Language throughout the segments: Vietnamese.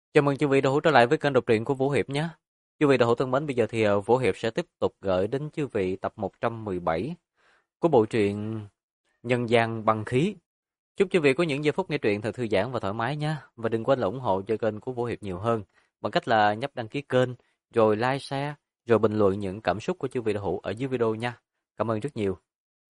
Chào mừng chư vị đã hữu trở lại với kênh đọc truyện của Vũ Hiệp nhé. Chư vị đã hữu thân mến, bây giờ thì Vũ Hiệp sẽ tiếp tục gửi đến chư vị tập 117 của bộ truyện Nhân gian băng khí. Chúc chư vị có những giây phút nghe truyện thật thư giãn và thoải mái nhé. Và đừng quên là ủng hộ cho kênh của Vũ Hiệp nhiều hơn bằng cách là nhấp đăng ký kênh, rồi like, share, rồi bình luận những cảm xúc của chư vị đã hữu ở dưới video nha. Cảm ơn rất nhiều.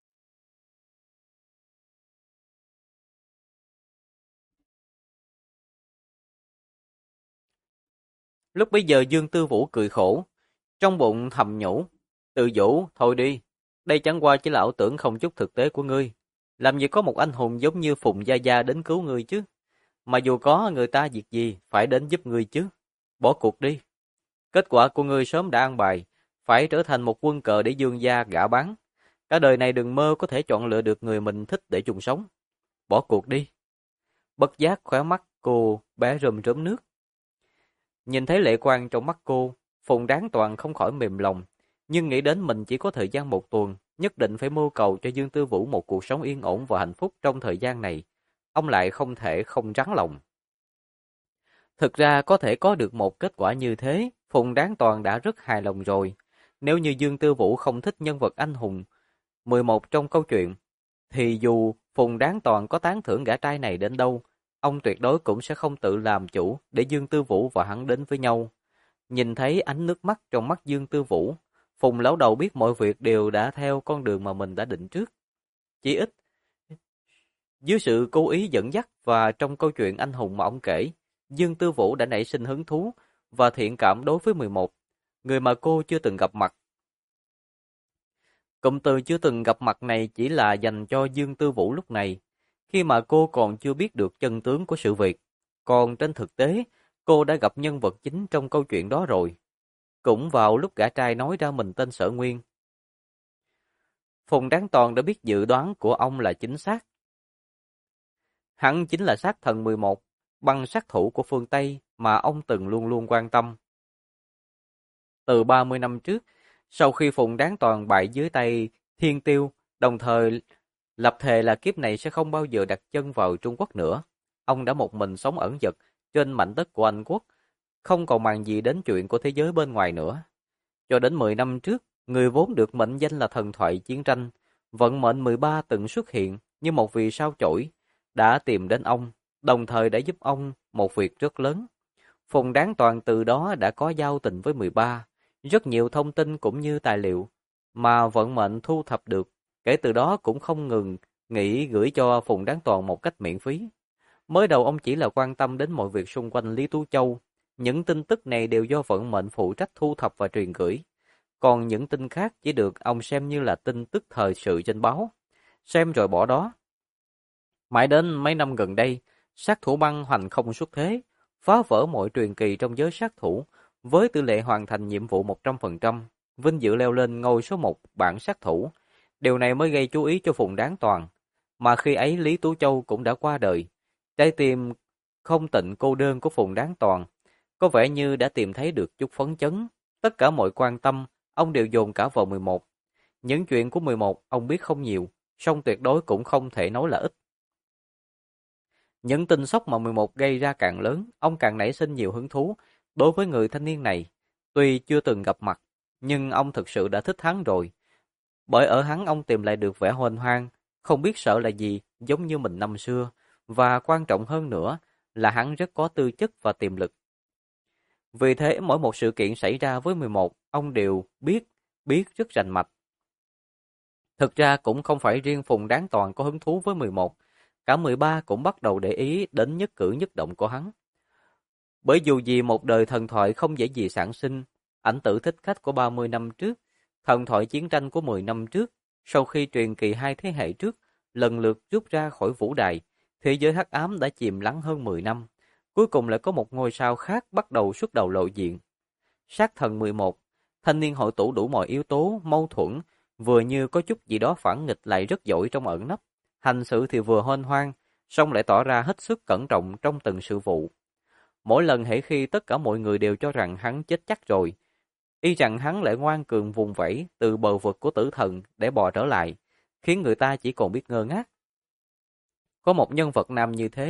Lúc bấy giờ Dương Tư Vũ cười khổ, trong bụng thầm nhủ, tự vũ, thôi đi, đây chẳng qua chỉ là ảo tưởng không chút thực tế của ngươi. Làm gì có một anh hùng giống như Phùng Gia Gia đến cứu ngươi chứ. Mà dù có người ta việc gì, phải đến giúp ngươi chứ. Bỏ cuộc đi. Kết quả của ngươi sớm đã an bài, phải trở thành một quân cờ để Dương Gia gả bán. Cả đời này đừng mơ có thể chọn lựa được người mình thích để chung sống. Bỏ cuộc đi. Bất giác khóe mắt cô bé rơm rớm nước. Nhìn thấy lệ quang trong mắt cô, Phùng Đáng Toàn không khỏi mềm lòng, nhưng nghĩ đến mình chỉ có thời gian một tuần, nhất định phải mưu cầu cho Dương Tư Vũ một cuộc sống yên ổn và hạnh phúc trong thời gian này. Ông lại không thể không rắn lòng. Thực ra có thể có được một kết quả như thế, Phùng Đáng Toàn đã rất hài lòng rồi. Nếu như Dương Tư Vũ không thích nhân vật anh hùng 11 trong câu chuyện, thì dù Phùng Đáng Toàn có tán thưởng gã trai này đến đâu, ông tuyệt đối cũng sẽ không tự làm chủ để Dương Tư Vũ và hắn đến với nhau. Nhìn thấy ánh nước mắt trong mắt Dương Tư Vũ, Phùng lão đầu biết mọi việc đều đã theo con đường mà mình đã định trước. Chỉ ít, dưới sự cố ý dẫn dắt và trong câu chuyện anh hùng mà ông kể, Dương Tư Vũ đã nảy sinh hứng thú và thiện cảm đối với 11, người mà cô chưa từng gặp mặt. Cụm từ chưa từng gặp mặt này chỉ là dành cho Dương Tư Vũ lúc này, khi mà cô còn chưa biết được chân tướng của sự việc. Còn trên thực tế, cô đã gặp nhân vật chính trong câu chuyện đó rồi. Cũng vào lúc gã trai nói ra mình tên Sở Nguyên, Phùng Đáng Toàn đã biết dự đoán của ông là chính xác. Hắn chính là sát thần 11, băng sát thủ của phương Tây mà ông từng luôn luôn quan tâm. Từ 30 năm trước, sau khi Phùng Đáng Toàn bại dưới tay Thiên Tiêu, đồng thời lập thề là kiếp này sẽ không bao giờ đặt chân vào Trung Quốc nữa, ông đã một mình sống ẩn dật trên mảnh đất của Anh Quốc, không còn màng gì đến chuyện của thế giới bên ngoài nữa. Cho đến 10 năm trước, người vốn được mệnh danh là thần thoại chiến tranh, vận mệnh 13 từng xuất hiện như một vì sao chổi, đã tìm đến ông, đồng thời đã giúp ông một việc rất lớn. Phùng Đáng Toàn từ đó đã có giao tình với 13, rất nhiều thông tin cũng như tài liệu mà vận mệnh thu thập được, kể từ đó cũng không ngừng nghĩ gửi cho Phùng Đáng Toàn một cách miễn phí. Mới đầu ông chỉ là quan tâm đến mọi việc xung quanh Lý Tú Châu, những tin tức này đều do vận mệnh phụ trách thu thập và truyền gửi. Còn những tin khác chỉ được ông xem như là tin tức thời sự trên báo, xem rồi bỏ đó. Mãi đến mấy năm gần đây, sát thủ băng hoành không xuất thế, phá vỡ mọi truyền kỳ trong giới sát thủ, với tỷ lệ hoàn thành nhiệm vụ 100%, vinh dự leo lên ngôi số 1 bảng sát thủ. Điều này mới gây chú ý cho Phùng Đáng Toàn, mà khi ấy Lý Tú Châu cũng đã qua đời. Trái tim không tịnh cô đơn của Phùng Đáng Toàn có vẻ như đã tìm thấy được chút phấn chấn. Tất cả mọi quan tâm, ông đều dồn cả vào 11. Những chuyện của 11 ông biết không nhiều, song tuyệt đối cũng không thể nói là ít. Những tin sốc mà 11 gây ra càng lớn, ông càng nảy sinh nhiều hứng thú đối với người thanh niên này. Tuy chưa từng gặp mặt, nhưng ông thực sự đã thích hắn rồi. Bởi ở hắn ông tìm lại được vẻ huênh hoang, không biết sợ là gì, giống như mình năm xưa. Và quan trọng hơn nữa là hắn rất có tư chất và tiềm lực. Vì thế mỗi một sự kiện xảy ra với 11, ông đều biết rất rành mạch. Thực ra cũng không phải riêng Phùng Đáng Toàn có hứng thú với 11, cả 13 cũng bắt đầu để ý đến nhất cử nhất động của hắn. Bởi dù gì một đời thần thoại không dễ gì sản sinh, ảnh tử thích khách của 30 năm trước, thần thoại chiến tranh của 10 năm trước, sau khi truyền kỳ hai thế hệ trước lần lượt rút ra khỏi vũ đài, thế giới hắc ám đã chìm lắng hơn 10 năm. Cuối cùng lại có một ngôi sao khác bắt đầu xuất đầu lộ diện. Sát thần 11, thanh niên hội tụ đủ mọi yếu tố, mâu thuẫn, vừa như có chút gì đó phản nghịch lại rất giỏi trong ẩn nấp. Hành sự thì vừa hên hoang, song lại tỏ ra hết sức cẩn trọng trong từng sự vụ. Mỗi lần hễ khi tất cả mọi người đều cho rằng hắn chết chắc rồi, y rằng hắn lại ngoan cường vùng vẫy từ bờ vực của tử thần để bò trở lại, khiến người ta chỉ còn biết ngơ ngác. Có một nhân vật nam như thế,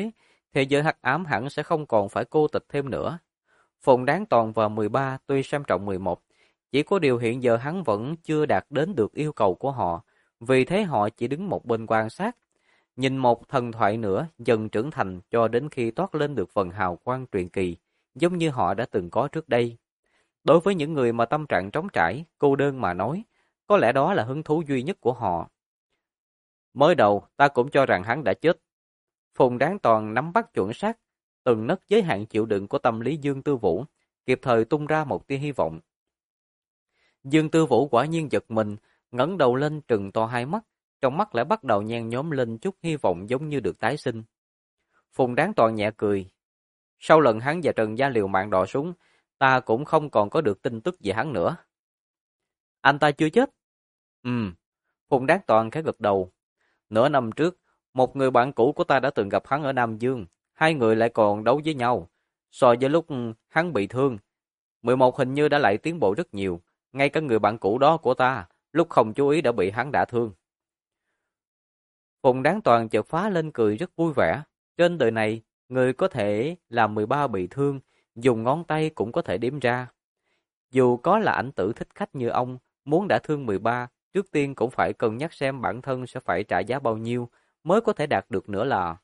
thế giới hắc ám hẳn sẽ không còn phải cô tịch thêm nữa. Phùng Đáng Toàn và 13 tuy xem trọng 11, chỉ có điều hiện giờ hắn vẫn chưa đạt đến được yêu cầu của họ, vì thế họ chỉ đứng một bên quan sát, nhìn một thần thoại nữa dần trưởng thành cho đến khi toát lên được phần hào quang truyền kỳ, giống như họ đã từng có trước đây. Đối với những người mà tâm trạng trống trải, cô đơn mà nói, có lẽ đó là hứng thú duy nhất của họ. Mới đầu, ta cũng cho rằng hắn đã chết. Phùng Đáng Toàn nắm bắt chuẩn xác, từng nấc giới hạn chịu đựng của tâm lý Dương Tư Vũ, kịp thời tung ra một tia hy vọng. Dương Tư Vũ quả nhiên giật mình, ngẩng đầu lên trừng to hai mắt, trong mắt lại bắt đầu nhen nhóm lên chút hy vọng giống như được tái sinh. Phùng Đáng Toàn nhẹ cười. Sau lần hắn và Trần Gia liều mạng đọ súng, ta cũng không còn có được tin tức về hắn nữa. Anh ta chưa chết? Phùng Đáng Toàn khẽ gật đầu. Nửa năm trước, một người bạn cũ của ta đã từng gặp hắn ở Nam Dương, hai người lại còn đấu với nhau. So với lúc hắn bị thương, 11 hình như đã lại tiến bộ rất nhiều, ngay cả người bạn cũ đó của ta, lúc không chú ý đã bị hắn đả thương. Phùng Đáng Toàn chợt phá lên cười rất vui vẻ. Trên đời này, người có thể làm 13 bị thương, dùng ngón tay cũng có thể đếm ra. Dù có là ảnh tử thích khách như ông, muốn đả thương 13, trước tiên cũng phải cân nhắc xem bản thân sẽ phải trả giá bao nhiêu mới có thể đạt được nữa là.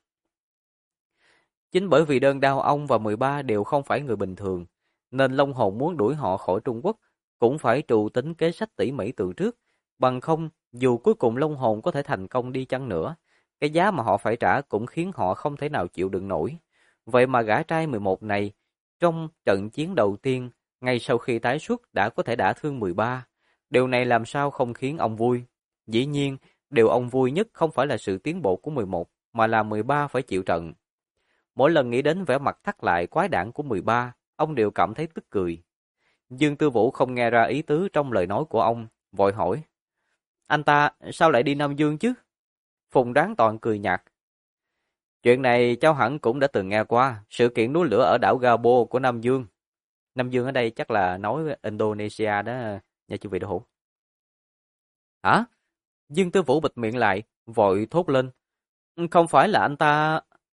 Chính bởi vì đơn đao ông và 13 đều không phải người bình thường, nên Long Hồn muốn đuổi họ khỏi Trung Quốc, cũng phải trù tính kế sách tỉ mỉ từ trước. Bằng không, dù cuối cùng Long Hồn có thể thành công đi chăng nữa, cái giá mà họ phải trả cũng khiến họ không thể nào chịu đựng nổi. Vậy mà gã trai 11 này, trong trận chiến đầu tiên, ngay sau khi tái xuất đã có thể đả thương 13. Điều này làm sao không khiến ông vui? Dĩ nhiên, điều ông vui nhất không phải là sự tiến bộ của 11, mà là 13 phải chịu trận. Mỗi lần nghĩ đến vẻ mặt thắt lại quái đản của 13, ông đều cảm thấy tức cười. Dương Tư Vũ không nghe ra ý tứ trong lời nói của ông, vội hỏi. Anh ta sao lại đi Nam Dương chứ? Phùng Đáng Toàn cười nhạt. Chuyện này cháu hẳn cũng đã từng nghe qua, sự kiện núi lửa ở đảo Gabo của Nam Dương. Nam Dương ở đây chắc là nói Indonesia đó, nha chú vị đạo hữu. Hả? Dương Tư Vũ bịt miệng lại, vội thốt lên. Không phải là anh ta...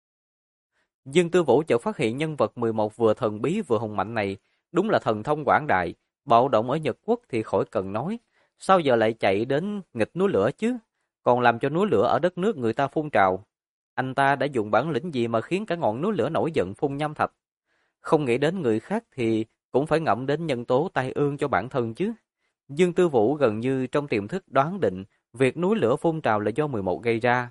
Dương Tư Vũ chợt phát hiện nhân vật 11 vừa thần bí vừa hùng mạnh này, đúng là thần thông quảng đại, bạo động ở Nhật Quốc thì khỏi cần nói. Sao giờ lại chạy đến nghịch núi lửa chứ? Còn làm cho núi lửa ở đất nước người ta phun trào. Anh ta đã dùng bản lĩnh gì mà khiến cả ngọn núi lửa nổi giận phun nham thạch? Không nghĩ đến người khác thì cũng phải ngẫm đến nhân tố tai ương cho bản thân chứ. Dương Tư Vũ gần như trong tiềm thức đoán định việc núi lửa phun trào là do 11 gây ra.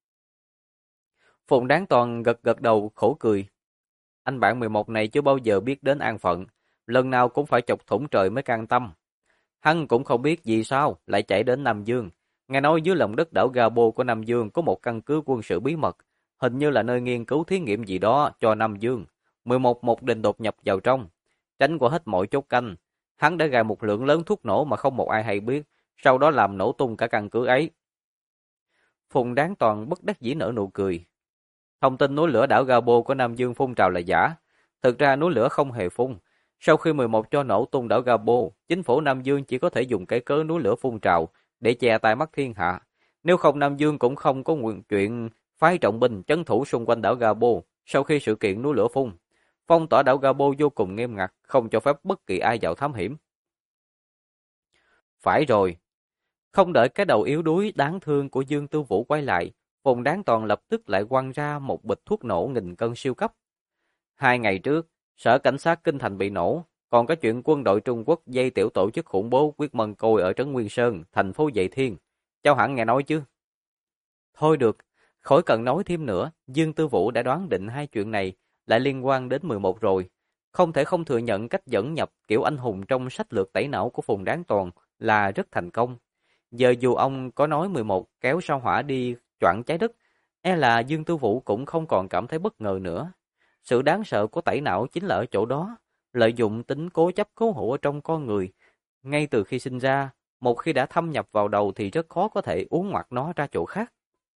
Phùng Đáng Toàn gật gật đầu khổ cười. Anh bạn 11 này chưa bao giờ biết đến an phận, lần nào cũng phải chọc thủng trời mới can tâm. Hắn cũng không biết vì sao lại chạy đến Nam Dương. Nghe nói dưới lòng đất đảo Gabo của Nam Dương có một căn cứ quân sự bí mật, hình như là nơi nghiên cứu thí nghiệm gì đó cho Nam Dương. 11 một định đột nhập vào trong, tránh qua hết mọi chốt canh. Hắn đã gài một lượng lớn thuốc nổ mà không một ai hay biết, sau đó làm nổ tung cả căn cứ ấy. Phùng Đáng Toàn bất đắc dĩ nở nụ cười. Thông tin núi lửa đảo Gabo của Nam Dương phun trào là giả. Thực ra núi lửa không hề phun. Sau khi 11 cho nổ tung đảo Gabo, chính phủ Nam Dương chỉ có thể dùng cái cớ núi lửa phun trào để che tai mắt thiên hạ. Nếu không Nam Dương cũng không có nguyện chuyện phái trọng binh trấn thủ xung quanh đảo Gabo sau khi sự kiện núi lửa phun. Phong tỏa đảo Gabo vô cùng nghiêm ngặt, không cho phép bất kỳ ai vào thám hiểm. Phải rồi. Không đợi cái đầu yếu đuối đáng thương của Dương Tư Vũ quay lại, Phùng Đáng Toàn lập tức lại quăng ra một bịch thuốc nổ nghìn cân siêu cấp. 2 ngày trước, sở cảnh sát Kinh Thành bị nổ, còn có chuyện quân đội Trung Quốc dây tiểu tổ chức khủng bố quyết mân côi ở trấn Nguyên Sơn, thành phố Dậy Thiên. Cháu hẳn nghe nói chứ? Thôi được, khỏi cần nói thêm nữa, Dương Tư Vũ đã đoán định hai chuyện này lại liên quan đến 11 rồi. Không thể không thừa nhận cách dẫn nhập kiểu anh hùng trong sách lược tẩy não của Phùng Đáng Toàn là rất thành công. Giờ dù ông có nói 11 kéo sao hỏa đi choạng trái đất, e là Dương Tư Vũ cũng không còn cảm thấy bất ngờ nữa. Sự đáng sợ của tẩy não chính là ở chỗ đó, lợi dụng tính cố chấp cố hữu ở trong con người. Ngay từ khi sinh ra, một khi đã thâm nhập vào đầu thì rất khó có thể uốn ngoặt nó ra chỗ khác.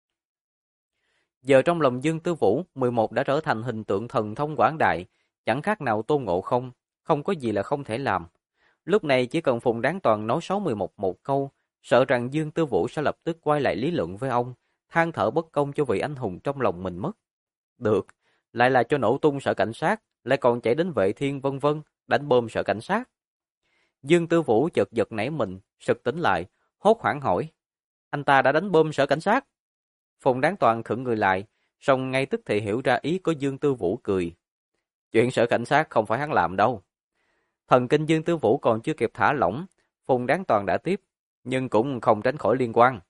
Giờ trong lòng Dương Tư Vũ, 11 đã trở thành hình tượng thần thông quảng đại, chẳng khác nào Tôn Ngộ Không, không có gì là không thể làm. Lúc này chỉ cần Phùng Đáng Toàn nói xấu 11 một câu, sợ rằng Dương Tư Vũ sẽ lập tức quay lại lý luận với ông, than thở bất công cho vị anh hùng trong lòng mình mất. Được, lại là cho nổ tung sở cảnh sát, lại còn chạy đến Vệ Thiên vân vân, đánh bom sở cảnh sát. Dương Tư Vũ chợt giật nảy mình, sực tỉnh lại, hốt hoảng hỏi: anh ta đã đánh bom sở cảnh sát? Phùng Đáng Toàn khựng người lại, song ngay tức thì hiểu ra ý của Dương Tư Vũ, cười: chuyện sở cảnh sát không phải hắn làm đâu. Thần kinh Dương Tư Vũ còn chưa kịp thả lỏng, Phùng Đáng Toàn đã tiếp: nhưng cũng không tránh khỏi liên quan.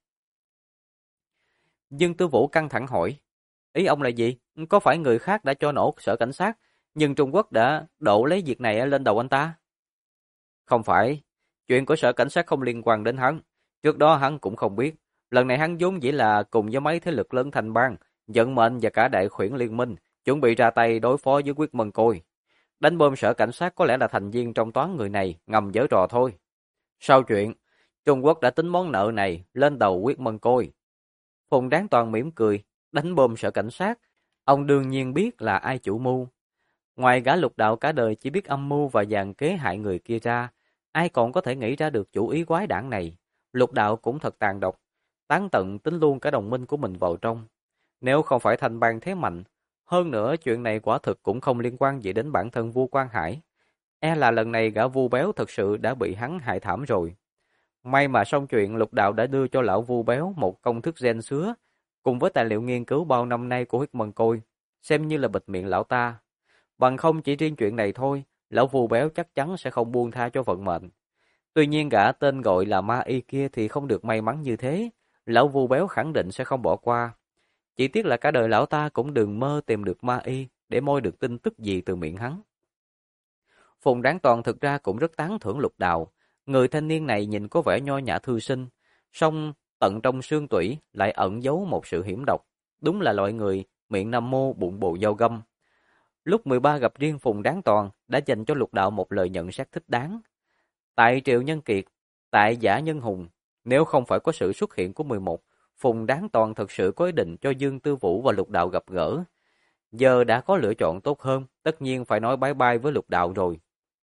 Dương Tư Vũ căng thẳng hỏi: ý ông là gì? Có phải người khác đã cho nổ sở cảnh sát, nhưng Trung Quốc đã đổ lấy việc này lên đầu anh ta? Không phải, chuyện của sở cảnh sát không liên quan đến hắn. Trước đó hắn cũng không biết. Lần này hắn vốn chỉ là cùng với mấy thế lực lớn thành bang, vận mệnh và cả đại khuyển liên minh, chuẩn bị ra tay đối phó với Quyết Mân Côi. Đánh bom sở cảnh sát có lẽ là thành viên trong toán người này, ngầm giở trò thôi. Sau chuyện, Trung Quốc đã tính món nợ này lên đầu Quyết Mân Côi. Phùng Đáng Toàn mỉm cười: đánh bom sở cảnh sát, ông đương nhiên biết là ai chủ mưu. Ngoài gã Lục Đạo cả đời chỉ biết âm mưu và dàn kế hại người kia ra, ai còn có thể nghĩ ra được chủ ý quái đản này. Lục Đạo cũng thật tàn độc, tán tận tính luôn cả đồng minh của mình vào trong. Nếu không phải thành bang thế mạnh, hơn nữa chuyện này quả thực cũng không liên quan gì đến bản thân Vu Quang Hải. E là lần này gã Vu Béo thật sự đã bị hắn hại thảm rồi. May mà xong chuyện, Lục Đạo đã đưa cho lão Vu Béo một công thức gen sứa, cùng với tài liệu nghiên cứu bao năm nay của huyết mân côi, xem như là bịt miệng lão ta. Bằng không chỉ riêng chuyện này thôi, lão Vu Béo chắc chắn sẽ không buông tha cho vận mệnh. Tuy nhiên gã tên gọi là Ma Y kia thì không được may mắn như thế, lão Vu Béo khẳng định sẽ không bỏ qua. Chỉ tiếc là cả đời lão ta cũng đừng mơ tìm được Ma Y để moi được tin tức gì từ miệng hắn. Phùng Đáng Toàn thực ra cũng rất tán thưởng Lục Đạo. Người thanh niên này nhìn có vẻ nho nhã thư sinh, song tận trong xương tủy lại ẩn giấu một sự hiểm độc. Đúng là loại người miệng nam mô bụng bồ dao găm. Lúc 13 gặp riêng Phùng Đáng Toàn đã dành cho Lục Đạo một lời nhận xét thích đáng. Tại Triệu Nhân Kiệt, tại Giả Nhân Hùng, nếu không phải có sự xuất hiện của 11, Phùng Đáng Toàn thực sự có ý định cho Dương Tư Vũ và Lục Đạo gặp gỡ. Giờ đã có lựa chọn tốt hơn, tất nhiên phải nói bye bye với Lục Đạo rồi.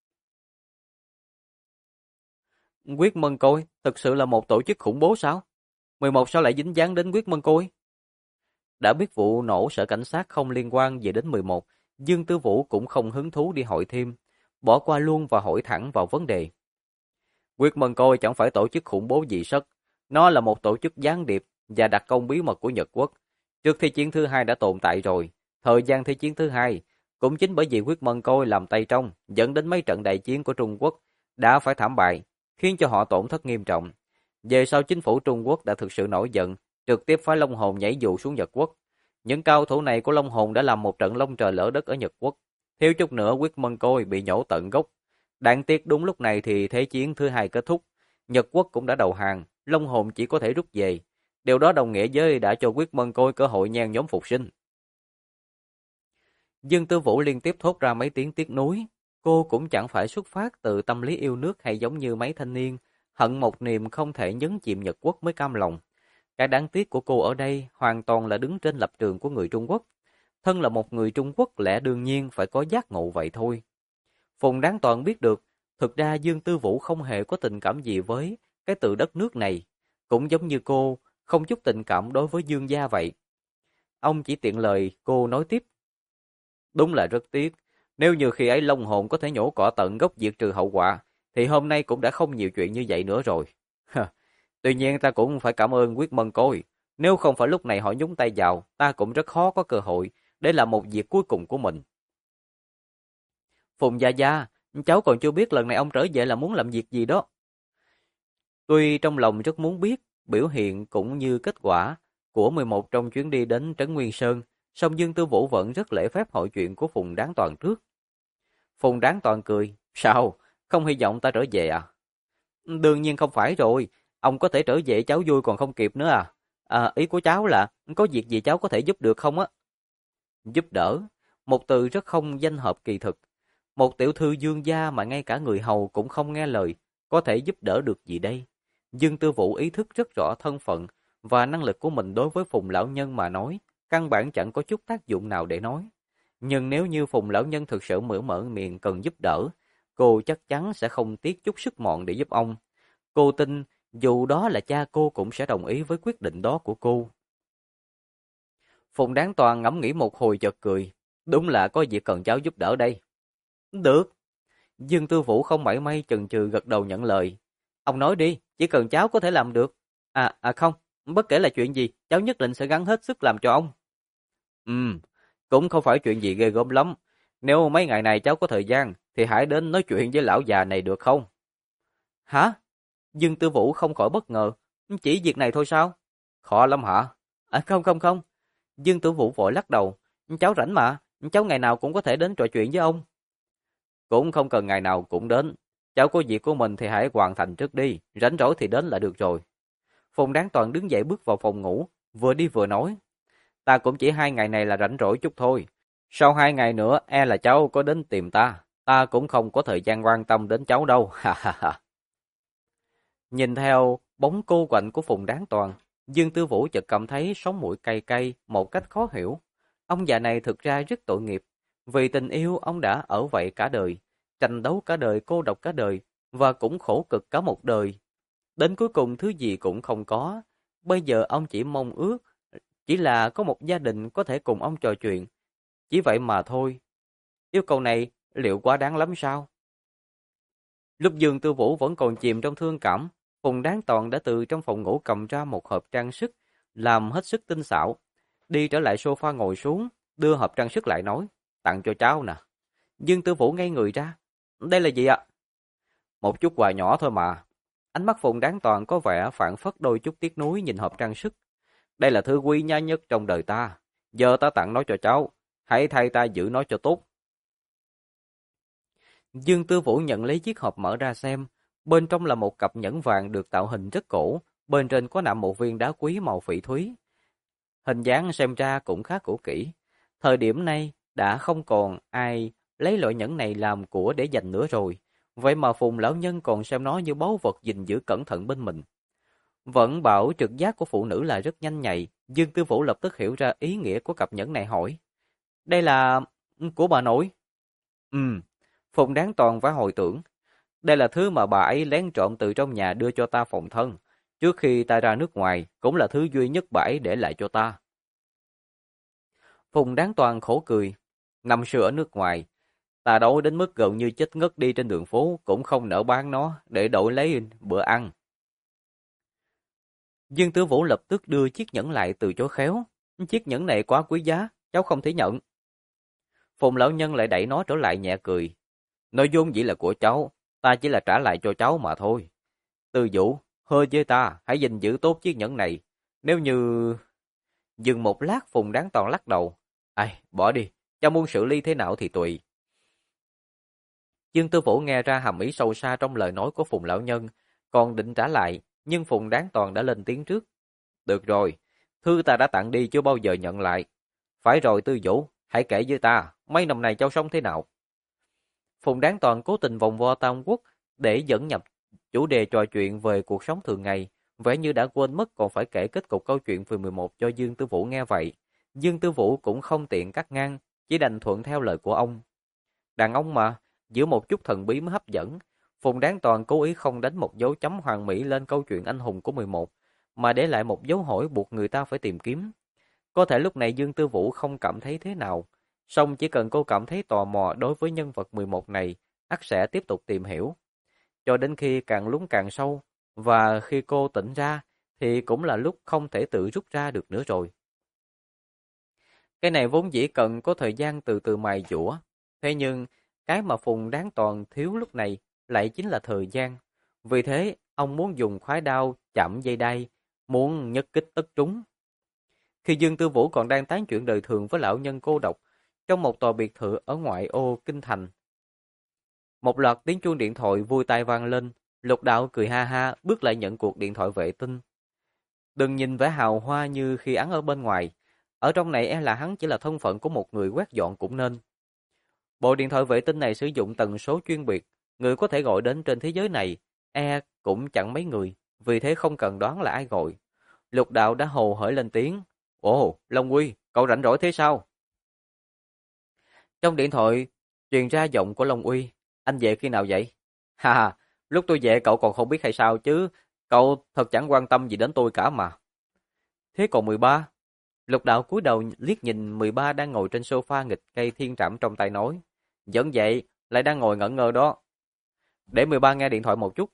Quyết Mân Côi thực sự là một tổ chức khủng bố sao? 11 sao lại dính dáng đến Quyết Mân Côi? Đã biết vụ nổ sở cảnh sát không liên quan gì đến 11, Dương Tư Vũ cũng không hứng thú đi hỏi thêm, bỏ qua luôn và hỏi thẳng vào vấn đề. Quyết Mân Côi chẳng phải tổ chức khủng bố gì sất, nó là một tổ chức gián điệp và đặc công bí mật của Nhật Quốc. Trước Thế chiến thứ hai đã tồn tại rồi, thời gian Thế chiến thứ hai, cũng chính bởi vì Quyết Mân Côi làm tay trong, dẫn đến mấy trận đại chiến của Trung Quốc đã phải thảm bại, khiến cho họ tổn thất nghiêm trọng. Về sau chính phủ Trung Quốc đã thực sự nổi giận, trực tiếp phái Long Hồn nhảy dù xuống Nhật Quốc. Những cao thủ này của Long Hồn đã làm một trận long trời lỡ đất ở Nhật Quốc. Thiếu chút nữa Quyết Mân Côi bị nhổ tận gốc. Đáng tiếc đúng lúc này thì Thế chiến thứ hai kết thúc. Nhật Quốc cũng đã đầu hàng, Long Hồn chỉ có thể rút về. Điều đó đồng nghĩa với đã cho Quyết Mân Côi cơ hội nhen nhóm phục sinh. Dương Tư Vũ liên tiếp thốt ra mấy tiếng tiếc nuối. Cô cũng chẳng phải xuất phát từ tâm lý yêu nước hay giống như mấy thanh niên, hận một niềm không thể nhấn chìm Nhật Quốc mới cam lòng. Cái đáng tiếc của cô ở đây hoàn toàn là đứng trên lập trường của người Trung Quốc. Thân là một người Trung Quốc lẽ đương nhiên phải có giác ngộ vậy thôi. Phùng Đáng Toàn biết được, thực ra Dương Tư Vũ không hề có tình cảm gì với cái tự đất nước này. Cũng giống như cô, không chút tình cảm đối với Dương gia vậy. Ông chỉ tiện lời, cô nói tiếp. Đúng là rất tiếc. Nếu như khi ấy Long Hồn có thể nhổ cỏ tận gốc diệt trừ hậu quả, thì hôm nay cũng đã không nhiều chuyện như vậy nữa rồi. Tuy nhiên ta cũng phải cảm ơn Quyết Mân Côi. Nếu không phải lúc này họ nhúng tay vào, ta cũng rất khó có cơ hội để làm một việc cuối cùng của mình. Phùng Gia Gia, cháu còn chưa biết lần này ông trở về là muốn làm việc gì đó. Tuy trong lòng rất muốn biết biểu hiện cũng như kết quả của 11 trong chuyến đi đến Trấn Nguyên Sơn, song Dương Tư Vũ vẫn rất lễ phép hỏi chuyện của Phùng Đáng Toàn trước. Phùng Đáng Toàn cười, sao, không hy vọng ta trở về à? Đương nhiên không phải rồi, ông có thể trở về cháu vui còn không kịp nữa à? Ý của cháu là có việc gì cháu có thể giúp được không á? Giúp đỡ, một từ rất không danh hợp kỳ thực. Một tiểu thư Dương gia mà ngay cả người hầu cũng không nghe lời, có thể giúp đỡ được gì đây? Dương Tư Vũ ý thức rất rõ thân phận và năng lực của mình đối với Phùng lão nhân mà nói, căn bản chẳng có chút tác dụng nào để nói. Nhưng nếu như Phùng lão nhân thực sự mở miệng cần giúp đỡ, cô chắc chắn sẽ không tiếc chút sức mọn để giúp ông. Cô tin dù đó là cha cô cũng sẽ đồng ý với quyết định đó của cô. Phùng Đáng Toàn ngẫm nghĩ một hồi chợt cười. Đúng là có việc cần cháu giúp đỡ đây. Được. Dương Tư Vũ không mảy may chần chừ gật đầu nhận lời. Ông nói đi, chỉ cần cháu có thể làm được. Không, bất kể là chuyện gì, cháu nhất định sẽ gắng hết sức làm cho ông. Ừm, cũng không phải chuyện gì ghê gớm lắm. Nếu mấy ngày này cháu có thời gian, thì hãy đến nói chuyện với lão già này được không? Hả? Dương Tư Vũ không khỏi bất ngờ. Chỉ việc này thôi sao? Khó lắm hả? Không không không. Dương Tư Vũ vội lắc đầu. Cháu rảnh mà, cháu ngày nào cũng có thể đến trò chuyện với ông. Cũng không cần ngày nào cũng đến. Cháu có việc của mình thì hãy hoàn thành trước đi, rảnh rỗi thì đến là được rồi. Phùng Đáng Toàn đứng dậy bước vào phòng ngủ, vừa đi vừa nói. Ta cũng chỉ 2 ngày này là rảnh rỗi chút thôi. Sau 2 ngày nữa e là cháu có đến tìm ta. Ta cũng không có thời gian quan tâm đến cháu đâu. Ha ha ha. Nhìn theo bóng cô quạnh của Phùng Đáng Toàn, Dương Tư Vũ chợt cảm thấy sống mũi cay cay một cách khó hiểu. Ông già này thực ra rất tội nghiệp. Vì tình yêu ông đã ở vậy cả đời, tranh đấu cả đời, cô độc cả đời, và cũng khổ cực cả một đời. Đến cuối cùng thứ gì cũng không có. Bây giờ ông chỉ mong ước, chỉ là có một gia đình có thể cùng ông trò chuyện. Chỉ vậy mà thôi. Yêu cầu này liệu quá đáng lắm sao? Lúc Dương Tư Vũ vẫn còn chìm trong thương cảm, Phùng Đáng Toàn đã từ trong phòng ngủ cầm ra một hộp trang sức, làm hết sức tinh xảo. Đi trở lại sofa ngồi xuống, đưa hộp trang sức lại nói, tặng cho cháu nè. Dương Tư Vũ ngây người ra. Đây là gì ạ? Một chút quà nhỏ thôi mà. Ánh mắt Phùng Đáng Toàn có vẻ phảng phất đôi chút tiếc nuối nhìn hộp trang sức. Đây là thứ quý giá nhất trong đời ta. Giờ ta tặng nó cho cháu. Hãy thay ta giữ nó cho tốt. Dương Tư Vũ nhận lấy chiếc hộp mở ra xem. Bên trong là một cặp nhẫn vàng được tạo hình rất cổ. Bên trên có nạm một viên đá quý màu phỉ thúy. Hình dáng xem ra cũng khá cũ kỹ. Thời điểm này đã không còn ai lấy loại nhẫn này làm của để dành nữa rồi. Vậy mà Phùng lão nhân còn xem nó như báu vật gìn giữ cẩn thận bên mình. Vẫn bảo trực giác của phụ nữ là rất nhanh nhạy. Dương Tư Vũ lập tức hiểu ra ý nghĩa của cặp nhẫn này hỏi. Đây là của bà nội. Ừm, Phùng Đáng Toàn phải hồi tưởng. Đây là thứ mà bà ấy lén trộm từ trong nhà đưa cho ta phòng thân. Trước khi ta ra nước ngoài, cũng là thứ duy nhất bà ấy để lại cho ta. Phùng Đáng Toàn khổ cười. Năm xưa ở nước ngoài, ta đói đến mức gần như chết ngất đi trên đường phố, cũng không nỡ bán nó để đổi lấy bữa ăn. Dương Tử Vũ lập tức đưa chiếc nhẫn lại từ chối khéo. Chiếc nhẫn này quá quý giá, cháu không thể nhận. Phùng lão nhân lại đẩy nó trở lại nhẹ cười. Nói vốn dĩ là của cháu, ta chỉ là trả lại cho cháu mà thôi. Tư Vũ, hơ với ta, hãy gìn giữ tốt chiếc nhẫn này. Nếu như... Dừng một lát Phùng Đáng Toàn lắc đầu. Ai, bỏ đi, cháu muốn xử lý thế nào thì tùy. Dương Tư Vũ nghe ra hàm ý sâu xa trong lời nói của Phùng lão nhân, còn định trả lại, nhưng Phùng Đáng Toàn đã lên tiếng trước. Được rồi, thư ta đã tặng đi chưa bao giờ nhận lại. Phải rồi Tư Vũ, hãy kể với ta, mấy năm nay cháu sống thế nào? Phùng Đáng Toàn cố tình vòng vo Tam Quốc để dẫn nhập chủ đề trò chuyện về cuộc sống thường ngày, vẻ như đã quên mất còn phải kể kết cục câu chuyện về 11 cho Dương Tư Vũ nghe vậy. Dương Tư Vũ cũng không tiện cắt ngang, chỉ đành thuận theo lời của ông. Đàn ông mà, giữa một chút thần bí mới hấp dẫn. Phùng Đáng Toàn cố ý không đánh một dấu chấm hoàn mỹ lên câu chuyện anh hùng của 11, mà để lại một dấu hỏi buộc người ta phải tìm kiếm. Có thể lúc này Dương Tư Vũ không cảm thấy thế nào, song chỉ cần cô cảm thấy tò mò đối với nhân vật 11 này, ắt sẽ tiếp tục tìm hiểu. Cho đến khi càng lún càng sâu, và khi cô tỉnh ra, thì cũng là lúc không thể tự rút ra được nữa rồi. Cái này vốn dĩ cần có thời gian từ từ mài dũa, thế nhưng cái mà Phùng Đáng Toàn thiếu lúc này lại chính là thời gian. Vì thế, ông muốn dùng khoái đao chạm dây đai, muốn nhất kích tất trúng. Khi Dương Tư Vũ còn đang tán chuyện đời thường với lão nhân cô độc, trong một tòa biệt thự ở ngoại ô Kinh Thành, một loạt tiếng chuông điện thoại vui tai vang lên, Lục Đạo cười ha ha bước lại nhận cuộc điện thoại vệ tinh. Đừng nhìn vẻ hào hoa như khi hắn ở bên ngoài, ở trong này e là hắn chỉ là thân phận của một người quét dọn cũng nên. Bộ điện thoại vệ tinh này sử dụng tần số chuyên biệt, người có thể gọi đến trên thế giới này, cũng chẳng mấy người, vì thế không cần đoán là ai gọi. Lục Đạo đã hồ hởi lên tiếng, ồ, Long Quy, cậu rảnh rỗi thế sao? Trong điện thoại truyền ra giọng của Long Uy, anh về khi nào vậy? Ha ha, lúc tôi về cậu còn không biết hay sao chứ, cậu thật chẳng quan tâm gì đến tôi cả mà. Thế còn 13? Lục Đạo cúi đầu liếc nhìn 13 đang ngồi trên sofa nghịch cây thiên trảm trong tay nói. Vẫn vậy, lại đang ngồi ngẩn ngơ đó. Để 13 nghe điện thoại một chút.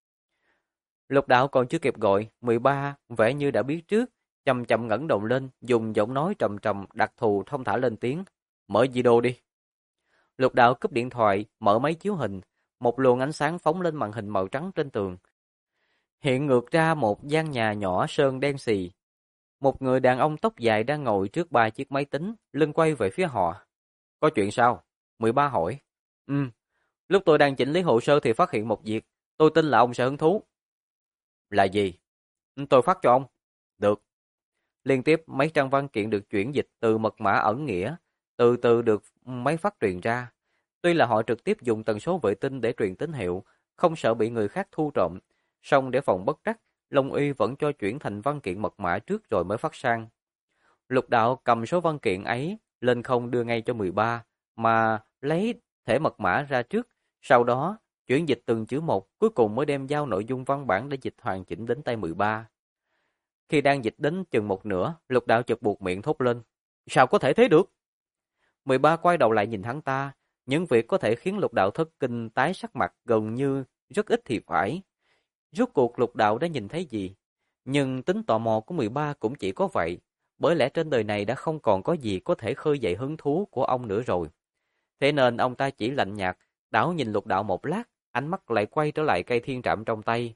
Lục Đạo còn chưa kịp gọi, 13 vẻ như đã biết trước, chậm chậm ngẩng đầu lên, dùng giọng nói trầm trầm đặc thù thông thả lên tiếng. Mở video đi. Lục Đạo cúp điện thoại, mở máy chiếu hình, một luồng ánh sáng phóng lên màn hình màu trắng trên tường. Hiện ngược ra một gian nhà nhỏ sơn đen xì. Một người đàn ông tóc dài đang ngồi trước 3 chiếc máy tính, lưng quay về phía họ. Có chuyện sao? 13 hỏi. Lúc tôi đang chỉnh lý hồ sơ thì phát hiện một việc, tôi tin là ông sẽ hứng thú. Là gì? Tôi phát cho ông. Được. Liên tiếp mấy trang văn kiện được chuyển dịch từ mật mã ẩn nghĩa, từ từ được máy phát truyền ra. Tuy là họ trực tiếp dùng tần số vệ tinh để truyền tín hiệu, không sợ bị người khác thu trộm, song để phòng bất trắc, Long Uy vẫn cho chuyển thành văn kiện mật mã trước rồi mới phát sang. Lục Đạo cầm số văn kiện ấy lên không đưa ngay cho 13, mà lấy thẻ mật mã ra trước, sau đó chuyển dịch từng chữ một, cuối cùng mới đem giao nội dung văn bản để dịch hoàn chỉnh đến tay 13. Khi đang dịch đến chừng một nửa, Lục Đạo chợt buột miệng thốt lên. Sao có thể thế được? 13 quay đầu lại nhìn hắn ta, những việc có thể khiến Lục Đạo thất kinh tái sắc mặt gần như rất ít thì phải. Rốt cuộc Lục Đạo đã nhìn thấy gì? Nhưng tính tò mò của 13 cũng chỉ có vậy, bởi lẽ trên đời này đã không còn có gì có thể khơi dậy hứng thú của ông nữa rồi. Thế nên ông ta chỉ lạnh nhạt, đảo nhìn Lục Đạo một lát, ánh mắt lại quay trở lại cây thiên trạm trong tay.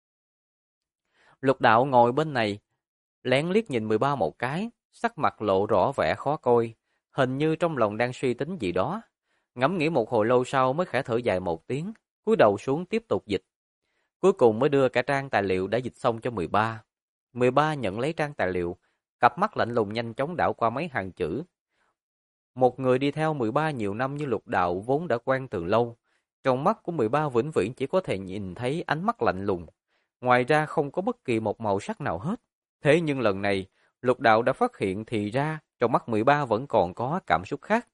Lục Đạo ngồi bên này, lén liếc nhìn 13 một cái, sắc mặt lộ rõ vẻ khó coi, hình như trong lòng đang suy tính gì đó. Ngẫm nghĩ một hồi lâu sau mới khẽ thở dài một tiếng, cúi đầu xuống tiếp tục dịch. Cuối cùng mới đưa cả trang tài liệu đã dịch xong cho 13. 13 nhận lấy trang tài liệu, cặp mắt lạnh lùng nhanh chóng đảo qua mấy hàng chữ. Một người đi theo 13 nhiều năm như Lục Đạo vốn đã quen từ lâu. Trong mắt của 13 vĩnh viễn chỉ có thể nhìn thấy ánh mắt lạnh lùng. Ngoài ra không có bất kỳ một màu sắc nào hết. Thế nhưng lần này, Lục Đạo đã phát hiện thì ra trong mắt 13 vẫn còn có cảm xúc khác.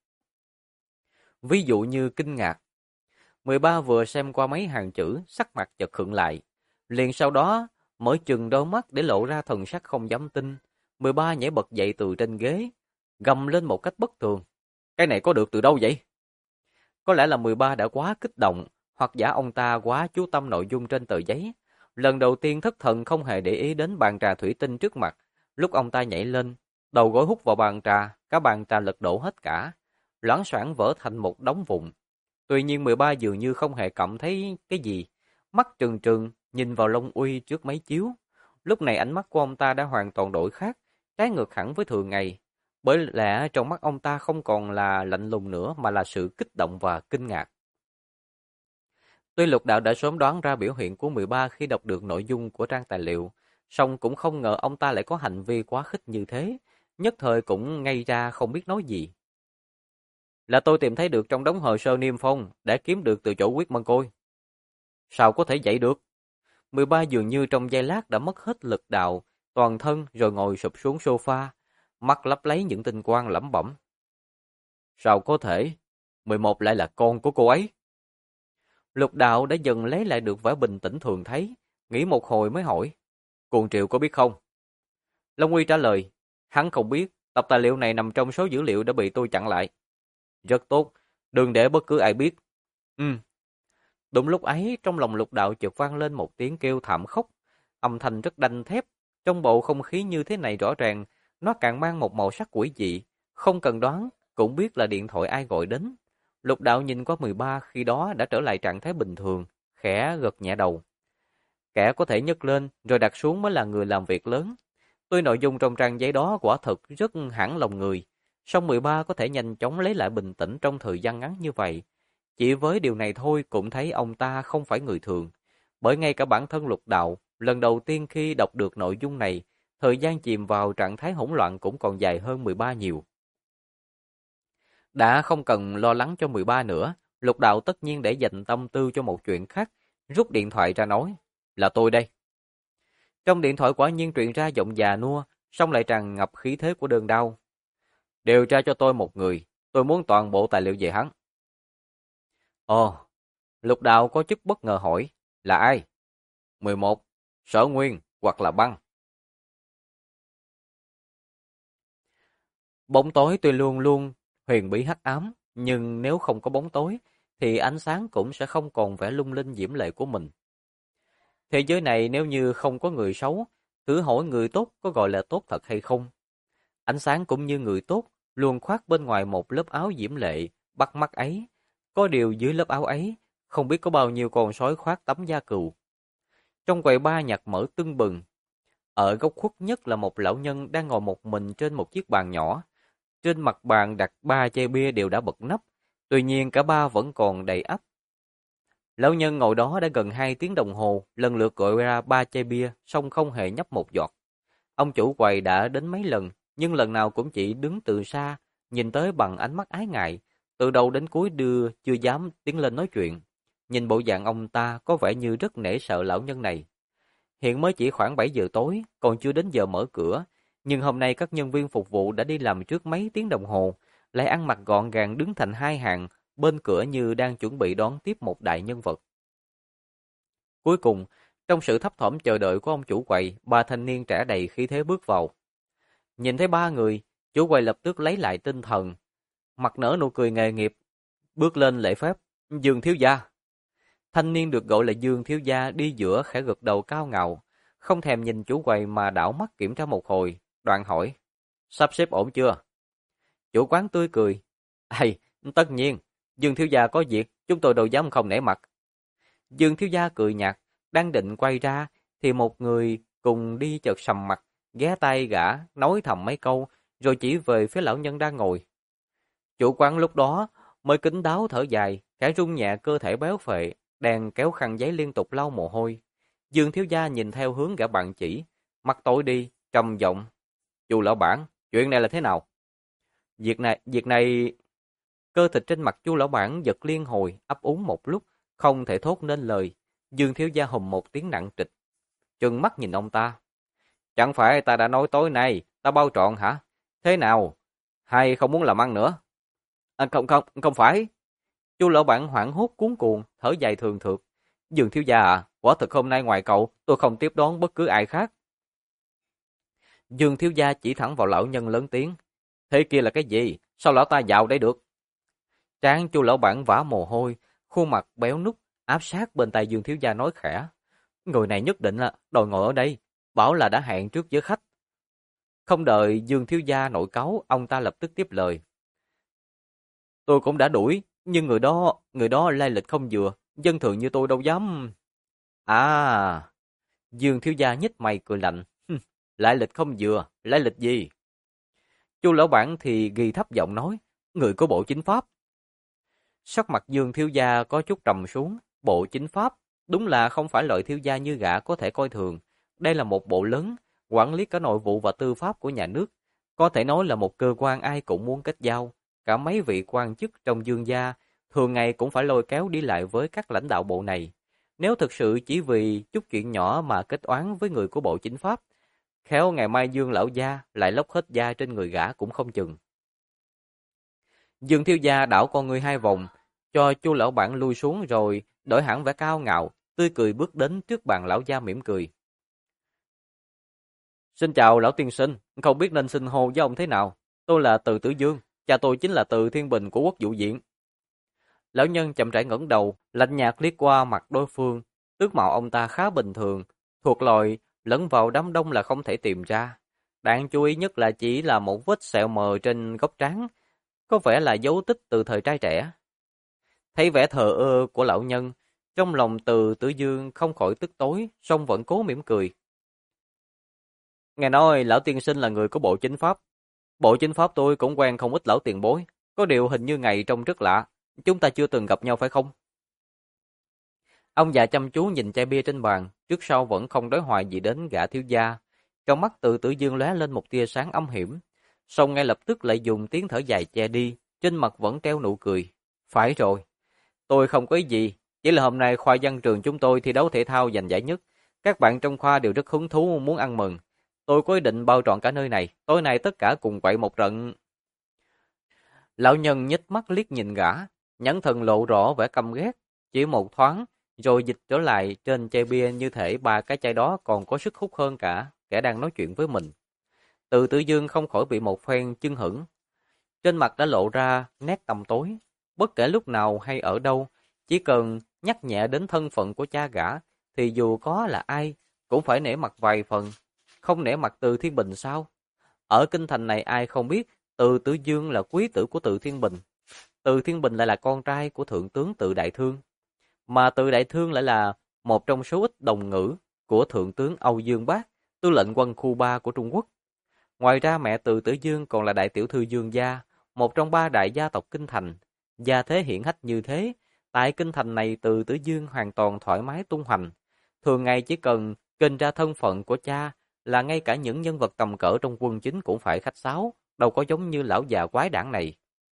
Ví dụ như kinh ngạc. 13 vừa xem qua mấy hàng chữ, sắc mặt chợt khựng lại. Liền sau đó, mở chừng đôi mắt để lộ ra thần sắc không dám tin. 13 nhảy bật dậy từ trên ghế, gầm lên một cách bất thường. Cái này có được từ đâu vậy? Có lẽ là 13 đã quá kích động, hoặc giả ông ta quá chú tâm nội dung trên tờ giấy. Lần đầu tiên thất thần không hề để ý đến bàn trà thủy tinh trước mặt. Lúc ông ta nhảy lên, đầu gối hút vào bàn trà, cả bàn trà lật đổ hết cả. Loảng xoảng vỡ thành một đống vụn. Tuy nhiên 13 dường như không hề cảm thấy cái gì. Mắt trừng trừng, nhìn vào Long Uy trước máy chiếu. Lúc này ánh mắt của ông ta đã hoàn toàn đổi khác, trái ngược hẳn với thường ngày. Bởi lẽ trong mắt ông ta không còn là lạnh lùng nữa mà là sự kích động và kinh ngạc. Tuy Lục Đạo đã sớm đoán ra biểu hiện của 13 khi đọc được nội dung của trang tài liệu, song cũng không ngờ ông ta lại có hành vi quá khích như thế, nhất thời cũng ngây ra không biết nói gì. Là tôi tìm thấy được trong đống hồ sơ niêm phong để kiếm được từ chỗ Quyết Mân Côi. Sao có thể vậy được? 13 dường như trong giây lát đã mất hết lực đạo, toàn thân rồi ngồi sụp xuống sofa, mắt lấp lấy những tinh quang lẩm bẩm. Sao có thể? 11 lại là con của cô ấy. Lục Đạo đã dần lấy lại được vẻ bình tĩnh thường thấy, nghĩ một hồi mới hỏi. Cuồng Triệu có biết không? Long Uy trả lời, hắn không biết, tập tài liệu này nằm trong số dữ liệu đã bị tôi chặn lại. Rất tốt, đừng để bất cứ ai biết. Đúng lúc ấy, trong lòng Lục Đạo chợt vang lên một tiếng kêu thảm khốc, âm thanh rất đanh thép. Trong bầu không khí như thế này rõ ràng, nó càng mang một màu sắc quỷ dị, không cần đoán, cũng biết là điện thoại ai gọi đến. Lục Đạo nhìn qua 13 khi đó đã trở lại trạng thái bình thường, khẽ gật nhẹ đầu. Kẻ có thể nhấc lên rồi đặt xuống mới là người làm việc lớn. Tuy nội dung trong trang giấy đó quả thực rất hẳn lòng người, song 13 có thể nhanh chóng lấy lại bình tĩnh trong thời gian ngắn như vậy. Chỉ với điều này thôi cũng thấy ông ta không phải người thường. Bởi ngay cả bản thân Lục Đạo, lần đầu tiên khi đọc được nội dung này, thời gian chìm vào trạng thái hỗn loạn cũng còn dài hơn 13 nhiều. Đã không cần lo lắng cho 13 nữa, Lục Đạo tất nhiên để dành tâm tư cho một chuyện khác, rút điện thoại ra nói, là tôi đây. Trong điện thoại quả nhiên truyền ra giọng già nua, song lại tràn ngập khí thế của đơn đau. Điều tra cho tôi một người, tôi muốn toàn bộ tài liệu về hắn. Ồ, Lục Đạo có chút bất ngờ hỏi, là ai? 11, Sở Nguyên hoặc là Băng. Bóng tối tuy luôn luôn huyền bí hắc ám, nhưng nếu không có bóng tối, thì ánh sáng cũng sẽ không còn vẻ lung linh diễm lệ của mình. Thế giới này nếu như không có người xấu, thử hỏi người tốt có gọi là tốt thật hay không? Ánh sáng cũng như người tốt, luôn khoác bên ngoài một lớp áo diễm lệ, bắt mắt ấy. Có điều dưới lớp áo ấy, không biết có bao nhiêu con sói khoác tấm da cừu. Trong quầy bar nhạc mở tưng bừng. Ở góc khuất nhất là một lão nhân đang ngồi một mình trên một chiếc bàn nhỏ. Trên mặt bàn đặt 3 chai bia đều đã bật nắp, tuy nhiên cả ba vẫn còn đầy ắp. Lão nhân ngồi đó đã gần 2 tiếng đồng hồ, lần lượt gọi ra 3 chai bia, song không hề nhấp một giọt. Ông chủ quầy đã đến mấy lần, nhưng lần nào cũng chỉ đứng từ xa, nhìn tới bằng ánh mắt ái ngại, từ đầu đến cuối chưa dám tiến lên nói chuyện. Nhìn bộ dạng ông ta có vẻ như rất nể sợ lão nhân này. Hiện mới chỉ khoảng 7 giờ tối, còn chưa đến giờ mở cửa, nhưng hôm nay các nhân viên phục vụ đã đi làm trước mấy tiếng đồng hồ, lại ăn mặc gọn gàng đứng thành hai hàng, bên cửa như đang chuẩn bị đón tiếp một đại nhân vật. Cuối cùng, trong sự thấp thỏm chờ đợi của ông chủ quầy, ba thanh niên trẻ đầy khí thế bước vào. Nhìn thấy ba người, chủ quầy lập tức lấy lại tinh thần, mặt nở nụ cười nghề nghiệp, bước lên lễ phép, Dương thiếu gia. Thanh niên được gọi là Dương thiếu gia đi giữa khẽ gật đầu cao ngạo, không thèm nhìn chủ quầy mà đảo mắt kiểm tra một hồi, đoạn hỏi, sắp xếp ổn chưa? Chủ quán tươi cười, hay, tất nhiên, Dương thiếu gia có việc, chúng tôi đâu dám không nể mặt. Dương thiếu gia cười nhạt, đang định quay ra, thì một người cùng đi chợt sầm mặt, ghé tay gã, nói thầm mấy câu, rồi chỉ về phía lão nhân đang ngồi. Chủ quán lúc đó mới kín đáo thở dài, khẽ rung nhẹ cơ thể béo phệ, đang kéo khăn giấy liên tục lau mồ hôi. Dương thiếu gia nhìn theo hướng gã bạn chỉ, mặt tối đi, trầm giọng, "Chu lão bản, chuyện này là thế nào?" Việc này, cơ thịt trên mặt Chu lão bản giật liên hồi, ấp úng một lúc, không thể thốt nên lời. Dương thiếu gia hùng một tiếng nặng trịch, trừng mắt nhìn ông ta. "Chẳng phải ta đã nói tối nay ta bao trọn hả? Thế nào? Hay không muốn làm ăn nữa?" Không phải." Chu lão bản hoảng hốt cuống cuồng, thở dài thường thượt. "Dương thiếu gia à, quả thực hôm nay ngoài cậu, tôi không tiếp đón bất cứ ai khác." Dương thiếu gia chỉ thẳng vào lão nhân lớn tiếng. "Thế kia là cái gì? Sao lão ta vào đây được?" Trán Chu lão bản vã mồ hôi, khuôn mặt béo núc, áp sát bên tai Dương thiếu gia nói khẽ. "Người này nhất định là đòi ngồi ở đây, bảo là đã hẹn trước với khách." Không đợi Dương thiếu gia nổi cáu, ông ta lập tức tiếp lời. "Tôi cũng đã đuổi, nhưng người đó lai lịch không vừa, dân thường như tôi đâu dám." "À." Dương thiếu gia nhếch mày cười lạnh. "Lai lịch không vừa, lai lịch gì?" Chu lão bản thì ghi thấp giọng nói, "Người của Bộ Chính pháp." Sắc mặt Dương thiếu gia có chút trầm xuống, Bộ Chính pháp đúng là không phải loại thiếu gia như gã có thể coi thường. Đây là một bộ lớn, quản lý cả nội vụ và tư pháp của nhà nước, có thể nói là một cơ quan ai cũng muốn kết giao. Cả mấy vị quan chức trong Dương gia thường ngày cũng phải lôi kéo đi lại với các lãnh đạo bộ này. Nếu thực sự chỉ vì chút chuyện nhỏ mà kết oán với người của Bộ Chính pháp, khéo ngày mai Dương lão gia lại lóc hết da trên người gã cũng không chừng. Dương thiếu gia đảo con người hai vòng, cho Chu lão bản lui xuống rồi đổi hẳn vẻ cao ngạo, tươi cười bước đến trước bàn lão gia mỉm cười. "Xin chào lão tiên sinh, không biết nên xưng hô với ông thế nào? Tôi là Từ Tử Dương, cha tôi chính là Từ Thiên Bình của Quốc vụ viện." Lão nhân chậm rãi ngẩng đầu, lạnh nhạt liếc qua mặt đối phương, tướng mạo ông ta khá bình thường, thuộc loại lẫn vào đám đông là không thể tìm ra. Đáng chú ý nhất là chỉ là một vết sẹo mờ trên góc trán, có vẻ là dấu tích từ thời trai trẻ. Thấy vẻ thờ ơ của lão nhân, trong lòng Từ Tử Dương không khỏi tức tối, song vẫn cố mỉm cười. "Nghe nói lão tiên sinh là người của Bộ Chính pháp. Bộ Chính pháp tôi cũng quen không ít lão tiền bối, có điều hình như ngày trông rất lạ. Chúng ta chưa từng gặp nhau phải không?" Ông già chăm chú nhìn chai bia trên bàn, trước sau vẫn không đối thoại gì đến gã thiếu gia. Trong mắt Từ Tử Dương lóe lên một tia sáng âm hiểm, song ngay lập tức lại dùng tiếng thở dài che đi, trên mặt vẫn treo nụ cười. "Phải rồi, tôi không có ý gì, chỉ là hôm nay khoa văn trường chúng tôi thi đấu thể thao giành giải nhất. Các bạn trong khoa đều rất hứng thú muốn ăn mừng. Tôi có ý định bao trọn cả nơi này, tối nay tất cả cùng quậy một trận." Lão nhân nhếch mắt liếc nhìn gã, nhãn thần lộ rõ vẻ căm ghét, chỉ một thoáng, rồi dịch trở lại trên chai bia như thể ba cái chai đó còn có sức hút hơn cả kẻ đang nói chuyện với mình. Từ Tử Dương không khỏi bị một phen chưng hửng, trên mặt đã lộ ra nét tăm tối. Bất kể lúc nào hay ở đâu, chỉ cần nhắc nhẹ đến thân phận của cha gã, thì dù có là ai, cũng phải nể mặt vài phần. Không nể mặt Từ Thiên Bình sao? Ở kinh thành này ai không biết Từ Tử Dương là quý tử của Từ Thiên Bình. Từ Thiên Bình lại là con trai của Thượng tướng Từ Đại Thương. Mà Từ Đại Thương lại là một trong số ít đồng ngữ của Thượng tướng Âu Dương Bác, tư lệnh quân khu 3 của Trung Quốc. Ngoài ra mẹ Từ Tử Dương còn là đại tiểu thư Dương gia, một trong 3 đại gia tộc kinh thành. Gia thế hiển hách như thế, tại kinh thành này Từ Tử Dương hoàn toàn thoải mái tung hoành. Thường ngày chỉ cần kênh ra thân phận của cha là ngay cả những nhân vật tầm cỡ trong quân chính cũng phải khách sáo, đâu có giống như lão già quái đản này.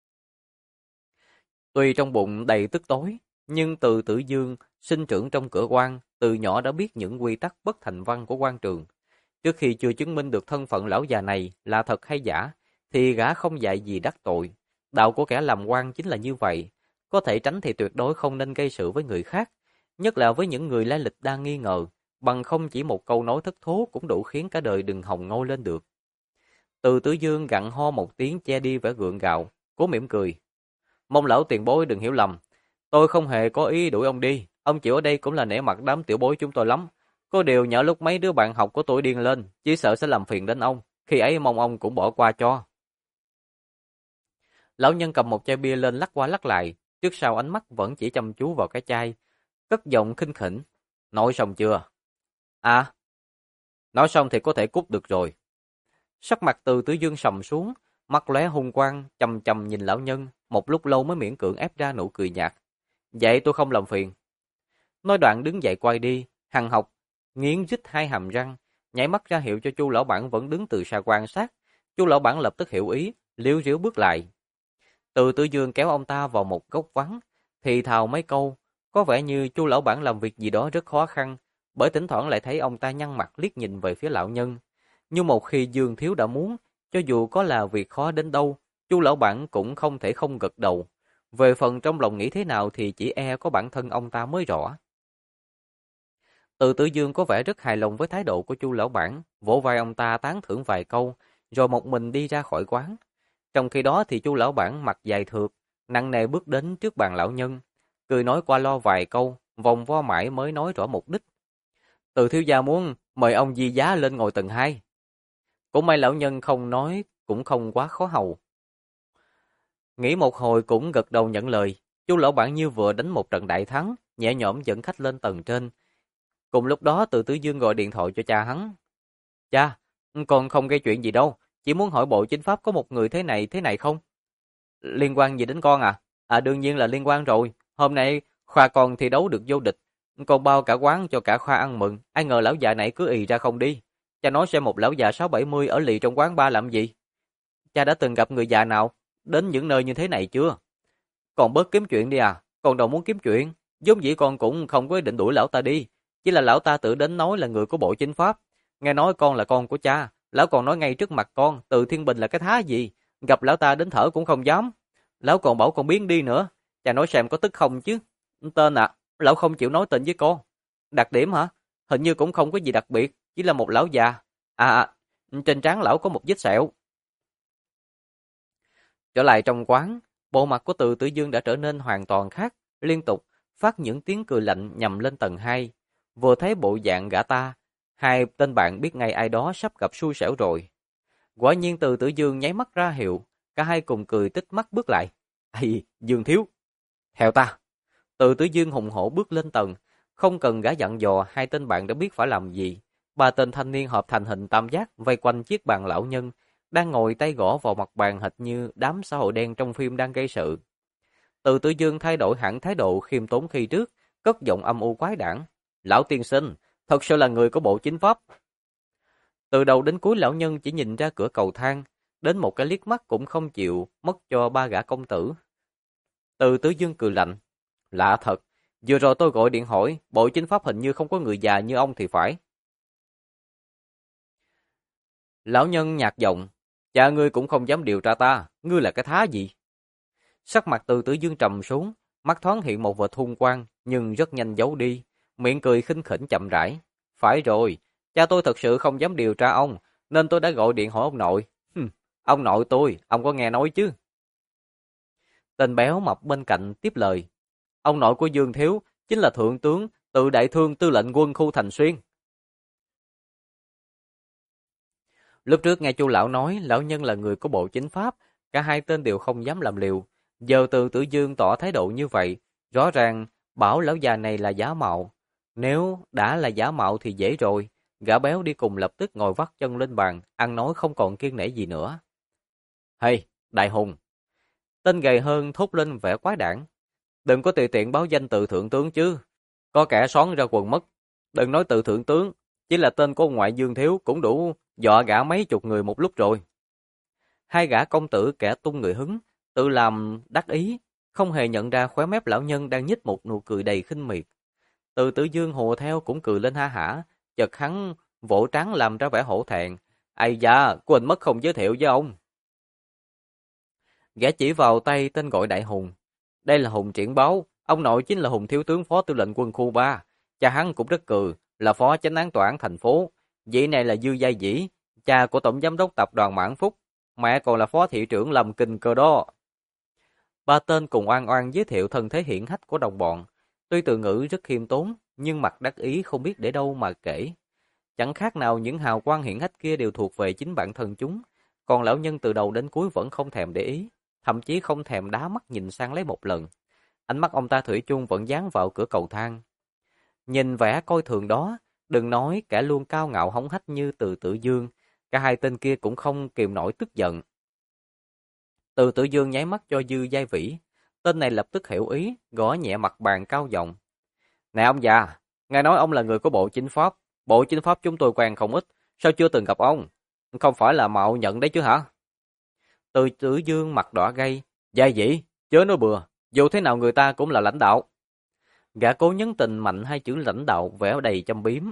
Tuy trong bụng đầy tức tối, nhưng Từ Tử Dương sinh trưởng trong cửa quan, từ nhỏ đã biết những quy tắc bất thành văn của quan trường. Trước khi chưa chứng minh được thân phận lão già này là thật hay giả, thì gã không dạy gì đắc tội. Đạo của kẻ làm quan chính là như vậy, có thể tránh thì tuyệt đối không nên gây sự với người khác, nhất là với những người lai lịch đang nghi ngờ, bằng không chỉ một câu nói thất thố cũng đủ khiến cả đời đừng hòng ngôi lên được. Từ Tử Dương gặn ho một tiếng che đi vẻ gượng gạo, cố mỉm cười. Mong lão tiền bối đừng hiểu lầm, tôi không hề có ý đuổi ông đi, ông chịu ở đây cũng là nể mặt đám tiểu bối chúng tôi lắm. Có điều nhỏ lúc mấy đứa bạn học của tôi điên lên, chỉ sợ sẽ làm phiền đến ông, khi ấy mong ông cũng bỏ qua cho. Lão nhân cầm một chai bia lên lắc qua lắc lại, trước sau ánh mắt vẫn chỉ chăm chú vào cái chai, cất giọng khinh khỉnh. Nói xong chưa? À, nói xong thì có thể cút được rồi. Sắc mặt Từ Tử Dương sầm xuống, mắt lóe hung quang, chằm chằm nhìn lão nhân, một lúc lâu mới miễn cưỡng ép ra nụ cười nhạt. Vậy tôi không làm phiền. Nói đoạn đứng dậy quay đi, Hằng Học nghiến rít hai hàm răng, nháy mắt ra hiệu cho Chu lão bản vẫn đứng từ xa quan sát. Chu lão bản lập tức hiểu ý, liếu riếu bước lại. Từ Tử Dương kéo ông ta vào một góc vắng, thì thào mấy câu, có vẻ như Chu lão bản làm việc gì đó rất khó khăn, bởi thỉnh thoảng lại thấy ông ta nhăn mặt liếc nhìn về phía lão nhân. Nhưng một khi Dương thiếu đã muốn, cho dù có là việc khó đến đâu, Chu lão bản cũng không thể không gật đầu. Về phần trong lòng nghĩ thế nào thì chỉ e có bản thân ông ta mới rõ. Từ Tử Dương có vẻ rất hài lòng với thái độ của Chu lão bản, vỗ vai ông ta tán thưởng vài câu, rồi một mình đi ra khỏi quán. Trong khi đó thì Chu lão bản mặt dài thượt, nặng nề bước đến trước bàn lão nhân, cười nói qua lo vài câu, vòng vo mãi mới nói rõ mục đích. Từ thiếu gia muốn mời ông di giá lên ngồi tầng 2. Cũng may lão nhân không nói, cũng không quá khó hầu. Nghĩ một hồi cũng gật đầu nhận lời. Chu lão bản như vừa đánh một trận đại thắng, nhẹ nhõm dẫn khách lên tầng trên. Cùng lúc đó Từ Tử Dương gọi điện thoại cho cha hắn. Cha, con không gây chuyện gì đâu, chỉ muốn hỏi bộ chính pháp có một người thế này không? Liên quan gì đến con à? À đương nhiên là liên quan rồi, hôm nay Khoa con thi đấu được vô địch, con bao cả quán cho cả Khoa ăn mừng, ai ngờ lão già này cứ ì ra không đi. Cha nói xem một lão già 6-70 ở lì trong quán bar làm gì? Cha đã từng gặp người già nào đến những nơi như thế này chưa? Còn bớt kiếm chuyện đi à, con đâu muốn kiếm chuyện, vốn dĩ con cũng không có ý định đuổi lão ta đi, chỉ là lão ta tự đến nói là người của bộ chính pháp, nghe nói con là con của cha, lão còn nói ngay trước mặt con, Từ Thiên Bình là cái thá gì, gặp lão ta đến thở cũng không dám. Lão còn bảo con biến đi nữa, cha nói xem có tức không chứ? Tên à, lão không chịu nói tên với con. Đặc điểm hả? Hình như cũng không có gì đặc biệt, chỉ là một lão già. Trên trán lão có một vết sẹo. Trở lại trong quán, bộ mặt của Từ Tử Dương đã trở nên hoàn toàn khác, liên tục phát những tiếng cười lạnh nhằm lên tầng 2. Vừa thấy bộ dạng gã ta, hai tên bạn biết ngay ai đó sắp gặp xui xẻo rồi. Quả nhiên Từ Tử Dương nháy mắt ra hiệu, cả hai cùng cười tích mắt bước lại. Ây, Dương thiếu, theo ta. Từ Tử Dương hùng hổ bước lên tầng, không cần gã dặn dò, hai tên bạn đã biết phải làm gì. Ba tên thanh niên hợp thành hình tam giác vây quanh chiếc bàn lão nhân, đang ngồi tay gõ vào mặt bàn hệt như đám xã hội đen trong phim đang gây sự. Từ Tử Dương thay đổi hẳn thái độ khiêm tốn khi trước, cất giọng âm u quái đản. Lão tiên sinh, thật sự là người của bộ chính pháp. Từ đầu đến cuối lão nhân chỉ nhìn ra cửa cầu thang, đến một cái liếc mắt cũng không chịu mất cho ba gã công tử. Từ Tử Dương cười lạnh. Lạ thật, vừa rồi tôi gọi điện hỏi, bộ chính pháp hình như không có người già như ông thì phải. Lão nhân nhạt giọng, cha ngươi cũng không dám điều tra ta, ngươi là cái thá gì? Sắc mặt Từ Tử Dương trầm xuống, mắt thoáng hiện một vệt hung quang, nhưng rất nhanh giấu đi, miệng cười khinh khỉnh chậm rãi. Phải rồi, cha tôi thật sự không dám điều tra ông, nên tôi đã gọi điện hỏi ông nội. Ông nội tôi, ông có nghe nói chứ? Tên béo mập bên cạnh tiếp lời. Ông nội của Dương Thiếu chính là Thượng tướng Tự Đại Thương Tư lệnh quân khu Thành Xuyên. Lúc trước nghe Chu lão nói lão nhân là người của Bộ Chính pháp, cả hai tên đều không dám làm liều. Giờ Từ Tử Dương tỏ thái độ như vậy, rõ ràng bảo lão già này là giả mạo. Nếu đã là giả mạo thì dễ rồi, gã béo đi cùng lập tức ngồi vắt chân lên bàn, ăn nói không còn kiêng nể gì nữa. Hey, Đại Hùng! Tên gầy hơn thốt lên vẻ quái đản. Đừng có tùy tiện báo danh Từ Thượng tướng chứ, có kẻ xoắn ra quần mất. Đừng nói Từ Thượng tướng, chỉ là tên của ngoại Dương Thiếu cũng đủ dọa gã mấy chục người một lúc rồi. Hai gã công tử kẻ tung người hứng, tự làm đắc ý, không hề nhận ra khóe mép lão nhân đang nhích một nụ cười đầy khinh miệt. Từ Tử Dương hùa theo cũng cười lên ha hả, chợt hắn vỗ trán làm ra vẻ hổ thẹn. Ây da, quên mất không giới thiệu với ông. Gã chỉ vào tay tên gọi Đại Hùng. Đây là Hùng Triển Báo, ông nội chính là Hùng thiếu tướng phó tư lệnh quân khu 3. Cha hắn cũng rất cừ, là phó chánh án tòa án thành phố. Vị này là Dư Giai Dĩ, cha của tổng giám đốc tập đoàn Mãn Phúc. Mẹ còn là phó thị trưởng Lâm Kinh cơ đó. Ba tên cùng oan oan giới thiệu thân thế hiển hách của đồng bọn. Tuy từ ngữ rất khiêm tốn, nhưng mặt đắc ý không biết để đâu mà kể. Chẳng khác nào những hào quang hiển hách kia đều thuộc về chính bản thân chúng. Còn lão nhân từ đầu đến cuối vẫn không thèm để ý, thậm chí không thèm đá mắt nhìn sang lấy một lần. Ánh mắt ông ta thủy chung vẫn dán vào cửa cầu thang. Nhìn vẻ coi thường đó, đừng nói kẻ luôn cao ngạo hống hách như Từ Tử Dương, cả hai tên kia cũng không kìm nổi tức giận. Từ Tử Dương nháy mắt cho Dư Giai Vĩ, tên này lập tức hiểu ý, gõ nhẹ mặt bàn cao giọng. Nè ông già, nghe nói ông là người của Bộ Chính pháp, Bộ Chính pháp chúng tôi quen không ít, sao chưa từng gặp ông? Không phải là mạo nhận đấy chứ hả? Từ Tử Dương mặt đỏ gay, Giai Vĩ, chớ nói bừa, dù thế nào người ta cũng là lãnh đạo. Gã cố nhấn tình mạnh hai chữ lãnh đạo vẽ đầy châm biếm.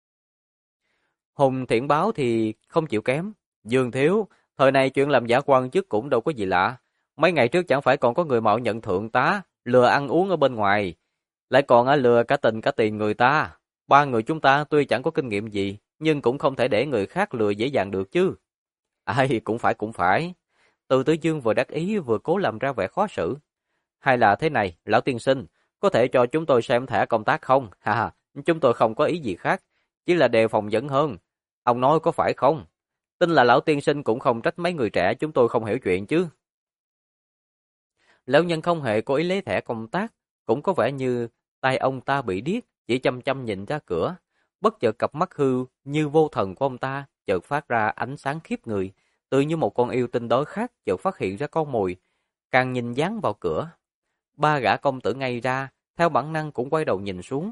Hùng Thiện Báo thì không chịu kém. Dương Thiếu, thời này chuyện làm giả quan chức cũng đâu có gì lạ. Mấy ngày trước chẳng phải còn có người mạo nhận thượng tá, lừa ăn uống ở bên ngoài. Lại còn lừa cả tình cả tiền người ta. Ba người chúng ta tuy chẳng có kinh nghiệm gì, nhưng cũng không thể để người khác lừa dễ dàng được chứ. Ai, cũng phải. Từ Tử Dương vừa đắc ý vừa cố làm ra vẻ khó xử. Hay là thế này, lão tiên sinh, có thể cho chúng tôi xem thẻ công tác không? Ha, chúng tôi không có ý gì khác, chỉ là đề phòng dẫn hơn. Ông nói có phải không? Tin là lão tiên sinh cũng không trách mấy người trẻ chúng tôi không hiểu chuyện chứ. Lão nhân không hề cố ý lấy thẻ công tác, cũng có vẻ như tay ông ta bị điếc, chỉ chăm chăm nhìn ra cửa. Bất chợt cặp mắt hư như vô thần của ông ta chợt phát ra ánh sáng khiếp người, tự như một con yêu tinh đói khát chợt phát hiện ra con mồi, càng nhìn dán vào cửa. Ba gã công tử ngay ra, theo bản năng cũng quay đầu nhìn xuống.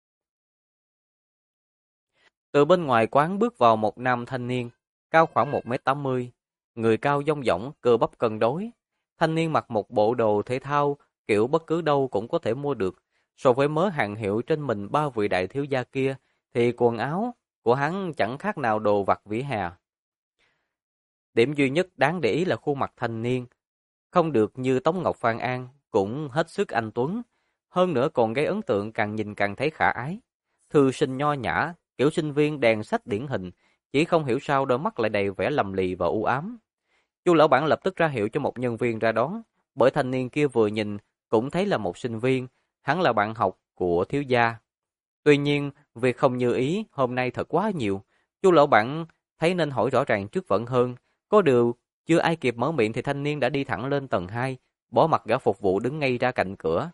Từ bên ngoài quán bước vào một nam thanh niên, cao khoảng 1m80, người cao dong dỏng, cơ bắp cân đối. Thanh niên mặc một bộ đồ thể thao, kiểu bất cứ đâu cũng có thể mua được. So với mớ hàng hiệu trên mình ba vị đại thiếu gia kia, thì quần áo của hắn chẳng khác nào đồ vặt vỉa hè. Điểm duy nhất đáng để ý là khuôn mặt thanh niên, không được như Tống Ngọc Phan An, cũng hết sức anh tuấn. Hơn nữa còn gây ấn tượng càng nhìn càng thấy khả ái. Thư sinh nho nhã, kiểu sinh viên đèn sách điển hình, chỉ không hiểu sao đôi mắt lại đầy vẻ lầm lì và u ám. Chu lão bản lập tức ra hiệu cho một nhân viên ra đón, bởi thanh niên kia vừa nhìn cũng thấy là một sinh viên, hắn là bạn học của thiếu gia. Tuy nhiên, việc không như ý hôm nay thật quá nhiều, Chu lão bản thấy nên hỏi rõ ràng trước vẫn hơn. Có điều, chưa ai kịp mở miệng thì thanh niên đã đi thẳng lên tầng 2, bỏ mặc gã phục vụ đứng ngay ra cạnh cửa.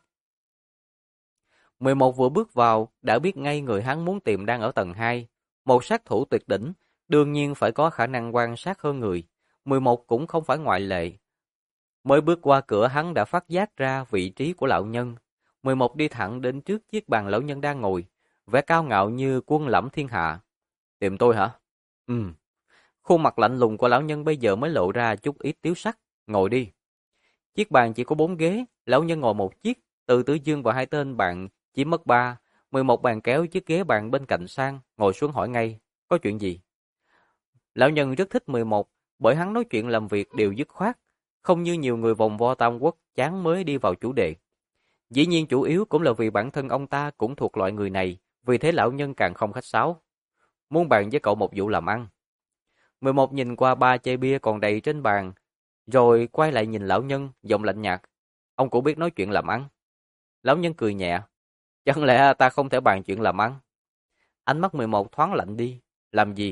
11 vừa bước vào, đã biết ngay người hắn muốn tìm đang ở tầng 2. Một sát thủ tuyệt đỉnh, đương nhiên phải có khả năng quan sát hơn người. 11 cũng không phải ngoại lệ. Mới bước qua cửa hắn đã phát giác ra vị trí của lão nhân. 11 đi thẳng đến trước chiếc bàn lão nhân đang ngồi, vẻ cao ngạo như quân lẫm thiên hạ. Tìm tôi hả? Khuôn mặt lạnh lùng của lão nhân bây giờ mới lộ ra chút ít tiếu sắc. Ngồi đi. Chiếc bàn chỉ có 4 ghế, lão nhân ngồi một chiếc, Từ Tử Dương và hai tên bạn chỉ mất 3. 11 bàn kéo chiếc ghế bàn bên cạnh sang, ngồi xuống hỏi ngay, có chuyện gì? Lão nhân rất thích 11, bởi hắn nói chuyện làm việc đều dứt khoát, không như nhiều người vòng vo Tam Quốc chán mới đi vào chủ đề. Dĩ nhiên chủ yếu cũng là vì bản thân ông ta cũng thuộc loại người này, vì thế lão nhân càng không khách sáo. Muốn bàn với cậu một vụ làm ăn. 11 nhìn qua 3 chai bia còn đầy trên bàn, rồi quay lại nhìn lão nhân, giọng lạnh nhạt. Ông cũng biết nói chuyện làm ăn. Lão nhân cười nhẹ. Chẳng lẽ ta không thể bàn chuyện làm ăn? Ánh mắt 11 thoáng lạnh đi. Làm gì?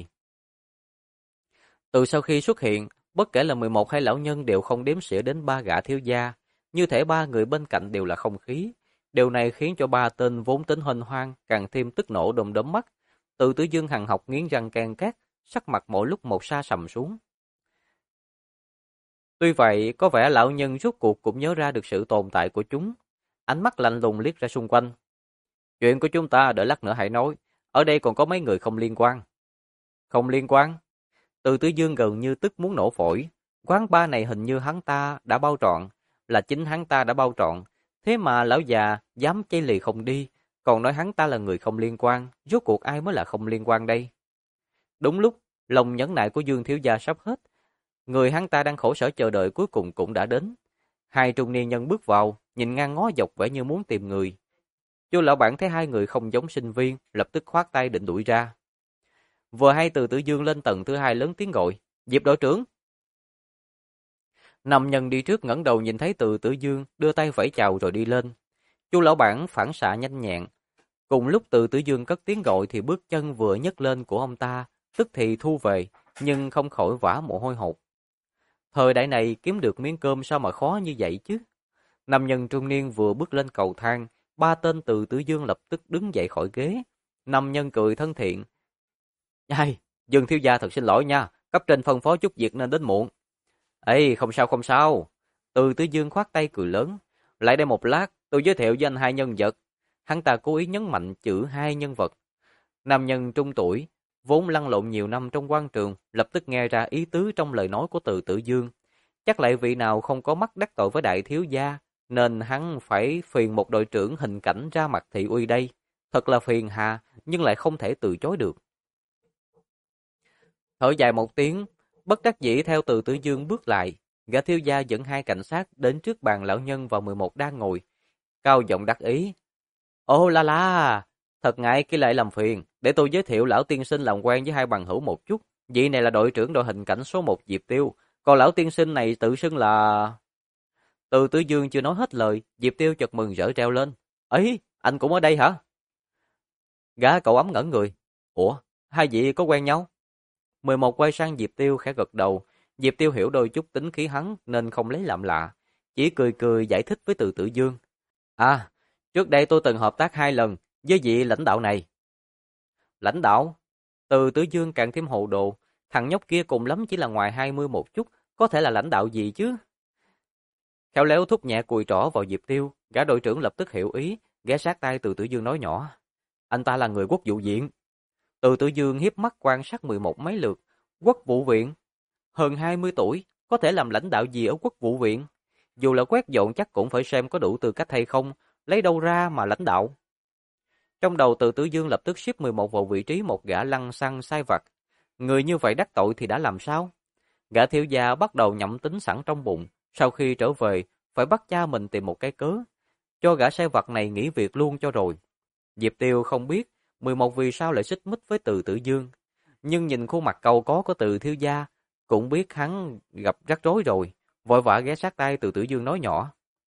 Từ sau khi xuất hiện, bất kể là 11 hay lão nhân đều không đếm xỉa đến ba gã thiếu gia. Như thể ba người bên cạnh đều là không khí. Điều này khiến cho ba tên vốn tính huênh hoang càng thêm tức nổ đom đóm mắt. Từ Tử Dương hằn học nghiến răng can cát, sắc mặt mỗi lúc một sa sầm xuống. Tuy vậy, có vẻ lão nhân rốt cuộc cũng nhớ ra được sự tồn tại của chúng. Ánh mắt lạnh lùng liếc ra xung quanh. Chuyện của chúng ta đợi lát nữa hãy nói. Ở đây còn có mấy người không liên quan. Không liên quan? Từ Tử Dương gần như tức muốn nổ phổi. Quán bar này hình như hắn ta đã bao trọn. Là chính hắn ta đã bao trọn. Thế mà lão già dám chây lì không đi. Còn nói hắn ta là người không liên quan. Rốt cuộc ai mới là không liên quan đây? Đúng lúc, lòng nhẫn nại của Dương thiếu gia sắp hết. Người hắn ta đang khổ sở chờ đợi cuối cùng cũng đã đến. Hai trung niên nhân bước vào, nhìn ngang ngó dọc vẻ như muốn tìm người. Chu lão bản thấy hai người không giống sinh viên, lập tức khoát tay định đuổi ra. Vừa hay Từ Tử Dương lên tầng thứ hai lớn tiếng gọi, Diệp đội trưởng. Nam nhân đi trước ngẩng đầu nhìn thấy Từ Tử Dương, đưa tay vẫy chào rồi đi lên. Chu lão bản phản xạ nhanh nhẹn. Cùng lúc Từ Tử Dương cất tiếng gọi thì bước chân vừa nhấc lên của ông ta, tức thì thu về, nhưng không khỏi vã mồ hôi hột. Thời đại này kiếm được miếng cơm sao mà khó như vậy chứ? Nam nhân trung niên vừa bước lên cầu thang, ba tên Từ Tử Dương lập tức đứng dậy khỏi ghế. Nam nhân cười thân thiện. Ai, Dương thiếu gia thật xin lỗi nha, cấp trên phân phó chút việc nên đến muộn. Ê, không sao không sao. Từ Tử Dương khoát tay cười lớn. Lại đây một lát, tôi giới thiệu với anh hai nhân vật. Hắn ta cố ý nhấn mạnh chữ hai nhân vật. Nam nhân trung tuổi, vốn lăn lộn nhiều năm trong quan trường, lập tức nghe ra ý tứ trong lời nói của Từ Tử Dương. Chắc lại vị nào không có mắt đắc tội với đại thiếu gia, nên hắn phải phiền một đội trưởng hình cảnh ra mặt thị uy đây. Thật là phiền hà, nhưng lại không thể từ chối được. Thở dài một tiếng, bất đắc dĩ theo Từ Tử Dương bước lại. Gã thiếu gia dẫn hai cảnh sát đến trước bàn lão nhân và 11 đang ngồi. Cao giọng đắc ý. Ô la la, thật ngại khi lại làm phiền, để tôi giới thiệu lão tiên sinh làm quen với hai bằng hữu một chút. Vị này là đội trưởng đội hình cảnh số 1 Diệp Tiêu, còn lão tiên sinh này tự xưng là... Từ Tử Dương chưa nói hết lời, Diệp Tiêu chợt mừng rỡ treo lên. Ấy, anh cũng ở đây hả? Gã cậu ấm ngẩn người. Ủa, hai vị có quen nhau? 11 quay sang Diệp Tiêu khẽ gật đầu. Diệp Tiêu hiểu đôi chút tính khí hắn nên không lấy làm lạ. Chỉ cười cười giải thích với Từ Tử Dương. À, trước đây tôi từng hợp tác 2 lần với vị lãnh đạo này. Lãnh đạo? Từ Tử Dương càng thêm hồ đồ. Thằng nhóc kia cùng lắm chỉ là ngoài 20 một chút, có thể là lãnh đạo gì chứ? Khéo léo thúc nhẹ cùi trỏ vào Diệp Tiêu, gã đội trưởng lập tức hiểu ý, ghé sát tay Từ Tử Dương nói nhỏ. Anh ta là người quốc vụ viện. Từ Tử Dương hiếp mắt quan sát 11 mấy lượt. Quốc vụ viện? Hơn 20 tuổi, có thể làm lãnh đạo gì ở quốc vụ viện? Dù là quét dọn chắc cũng phải xem có đủ tư cách hay không, lấy đâu ra mà lãnh đạo. Trong đầu Từ Tử Dương lập tức xếp 11 vào vị trí một gã lăng xăng sai vặt. Người như vậy đắc tội thì đã làm sao? Gã thiếu gia bắt đầu nhẩm tính sẵn trong bụng, sau khi trở về, phải bắt cha mình tìm một cái cớ, cho gã sai vặt này nghỉ việc luôn cho rồi. Diệp Tiêu không biết 11 vì sao lại xích mích với Từ Tử Dương, nhưng nhìn khuôn mặt cau có của Từ thiếu gia, cũng biết hắn gặp rắc rối rồi, vội vã ghé sát tay Từ Tử Dương nói nhỏ.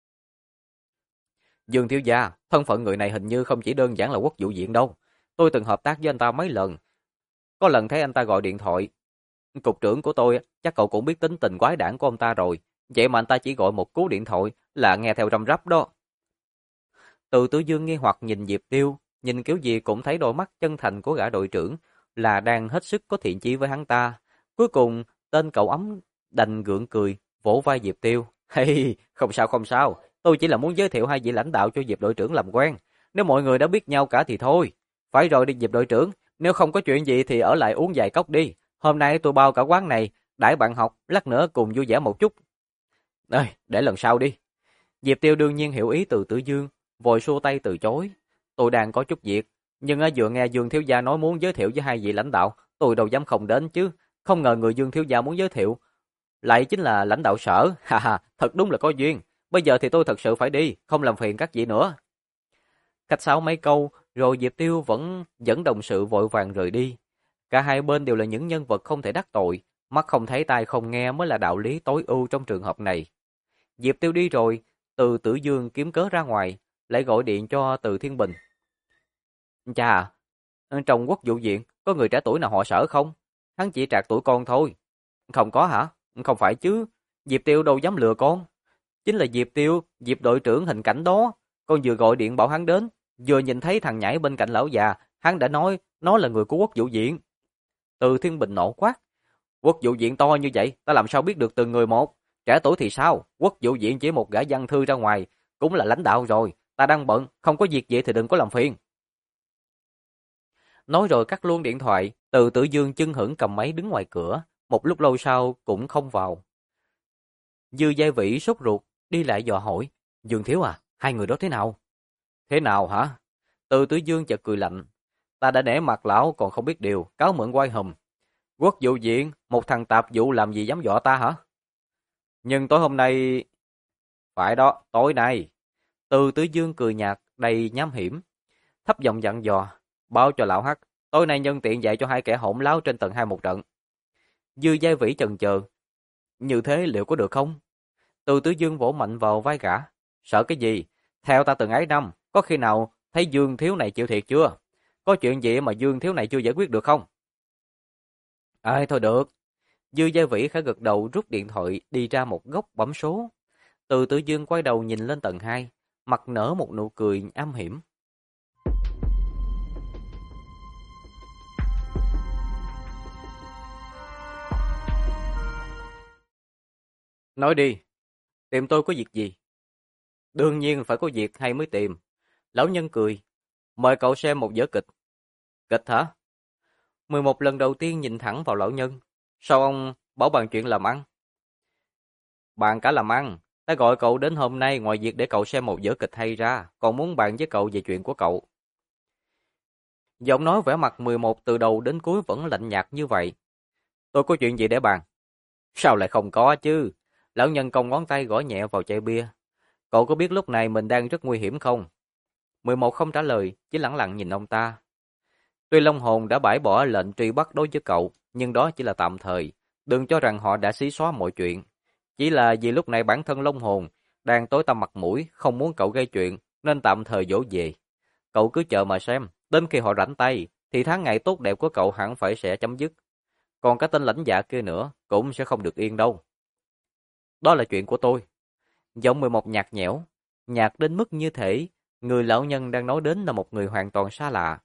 Dương thiếu gia, thân phận người này hình như không chỉ đơn giản là quốc vụ viện đâu. Tôi từng hợp tác với anh ta mấy lần. Có lần thấy anh ta gọi điện thoại. Cục trưởng của tôi, chắc cậu cũng biết tính tình quái đản của ông ta rồi. Vậy mà anh ta chỉ gọi một cú điện thoại là nghe theo răm rắp đó. Từ Tử Dương nghi hoặc nhìn Diệp Tiêu, nhìn kiểu gì cũng thấy đôi mắt chân thành của gã đội trưởng là đang hết sức có thiện chí với hắn ta. Cuối cùng, tên cậu ấm đành gượng cười, vỗ vai Diệp Tiêu. Hey, không sao không sao, tôi chỉ là muốn giới thiệu hai vị lãnh đạo cho Diệp đội trưởng làm quen. Nếu mọi người đã biết nhau cả thì thôi. Phải rồi đi Diệp đội trưởng, nếu không có chuyện gì thì ở lại uống vài cốc đi. Hôm nay tôi bao cả quán này, đãi bạn học, lát nữa cùng vui vẻ một chút. Ơi, để lần sau đi. Diệp Tiêu đương nhiên hiểu ý Từ Tử Dương, vội xua tay từ chối. Tôi đang có chút việc, nhưng vừa nghe Dương thiếu gia nói muốn giới thiệu với hai vị lãnh đạo, tôi đâu dám không đến chứ. Không ngờ người Dương thiếu gia muốn giới thiệu lại chính là lãnh đạo sở. Ha ha, thật đúng là có duyên. Bây giờ thì tôi thật sự phải đi, không làm phiền các vị nữa. Cách sáo mấy câu, rồi Diệp Tiêu vẫn dẫn đồng sự vội vàng rời đi. Cả hai bên đều là những nhân vật không thể đắc tội, mắt không thấy tai không nghe mới là đạo lý tối ưu trong trường hợp này. Diệp Tiêu đi rồi, Từ Tử Dương kiếm cớ ra ngoài, lại gọi điện cho Từ Thiên Bình. Chà, trong Quốc vụ viện có người trẻ tuổi nào họ Sở không? Hắn chỉ trạc tuổi con thôi. Không có hả? Không phải chứ. Diệp Tiêu đâu dám lừa con. Chính là Diệp Tiêu, Diệp đội trưởng hình cảnh đó. Con vừa gọi điện bảo hắn đến, vừa nhìn thấy thằng nhảy bên cạnh lão già, hắn đã nói nó là người của Quốc vụ viện. Từ Thiên Bình nộ quát. Quốc vụ viện to như vậy, ta làm sao biết được từng người một? Trẻ tuổi thì sao? Quốc vụ viện chỉ một gã văn thư ra ngoài, cũng là lãnh đạo rồi. Ta đang bận, không có việc gì thì đừng có làm phiền. Nói rồi cắt luôn điện thoại, Từ Tử Dương chân hững cầm máy đứng ngoài cửa, một lúc lâu sau cũng không vào. Dư Giai Vĩ sốt ruột, đi lại dò hỏi, Dương Thiếu à, hai người đó thế nào? Thế nào hả? Từ Tử Dương chợt cười lạnh, ta đã nể mặt lão còn không biết điều, cáo mượn oai hùm. Quốc vụ viện, một thằng tạp vụ làm gì dám dọa ta hả? Nhưng tối hôm nay... Phải đó, tối nay. Từ Tử Dương cười nhạt, đầy nham hiểm, thấp giọng dặn dò, báo cho lão Hắc, tối nay nhân tiện dạy cho hai kẻ hỗn láo trên tầng 2 một trận. Dư Giai Vĩ chần chờ, như thế liệu có được không? Từ Tử Dương vỗ mạnh vào vai gã, sợ cái gì? Theo ta từng ấy năm, có khi nào thấy Dương Thiếu này chịu thiệt chưa? Có chuyện gì mà Dương Thiếu này chưa giải quyết được không? Ai thôi được. Dư Giai Vĩ khẽ gật đầu rút điện thoại đi ra một góc bấm số. Từ Tử Dương quay đầu nhìn lên tầng 2, mặt nở một nụ cười âm hiểm. Nói đi, tìm tôi có việc gì? Đương nhiên phải có việc hay mới tìm. Lão nhân cười, mời cậu xem một vở kịch. Kịch hả? 11 lần đầu tiên nhìn thẳng vào lão nhân. Sao ông bảo bàn chuyện làm ăn? Bàn cả làm ăn. Ta gọi cậu đến hôm nay ngoài việc để cậu xem một vở kịch hay ra, còn muốn bàn với cậu về chuyện của cậu. Giọng nói vẻ mặt 11 từ đầu đến cuối vẫn lạnh nhạt như vậy. Tôi có chuyện gì để bàn? Sao lại không có chứ? Lão nhân cong ngón tay gõ nhẹ vào chai bia. Cậu có biết lúc này mình đang rất nguy hiểm không? 11 không trả lời, chỉ lẳng lặng nhìn ông ta. Tuy Long Hồn đã bãi bỏ lệnh truy bắt đối với cậu, nhưng đó chỉ là tạm thời. Đừng cho rằng họ đã xí xóa mọi chuyện. Chỉ là vì lúc này bản thân Long Hồn đang tối tăm mặt mũi, không muốn cậu gây chuyện, nên tạm thời dỗ về. Cậu cứ chờ mà xem, đến khi họ rảnh tay, thì tháng ngày tốt đẹp của cậu hẳn phải sẽ chấm dứt. Còn cái tên lãnh dạ kia nữa, cũng sẽ không được yên đâu. Đó là chuyện của tôi. Giọng 11 nhạt nhẽo, nhạt đến mức như thể người lão nhân đang nói đến là một người hoàn toàn xa lạ.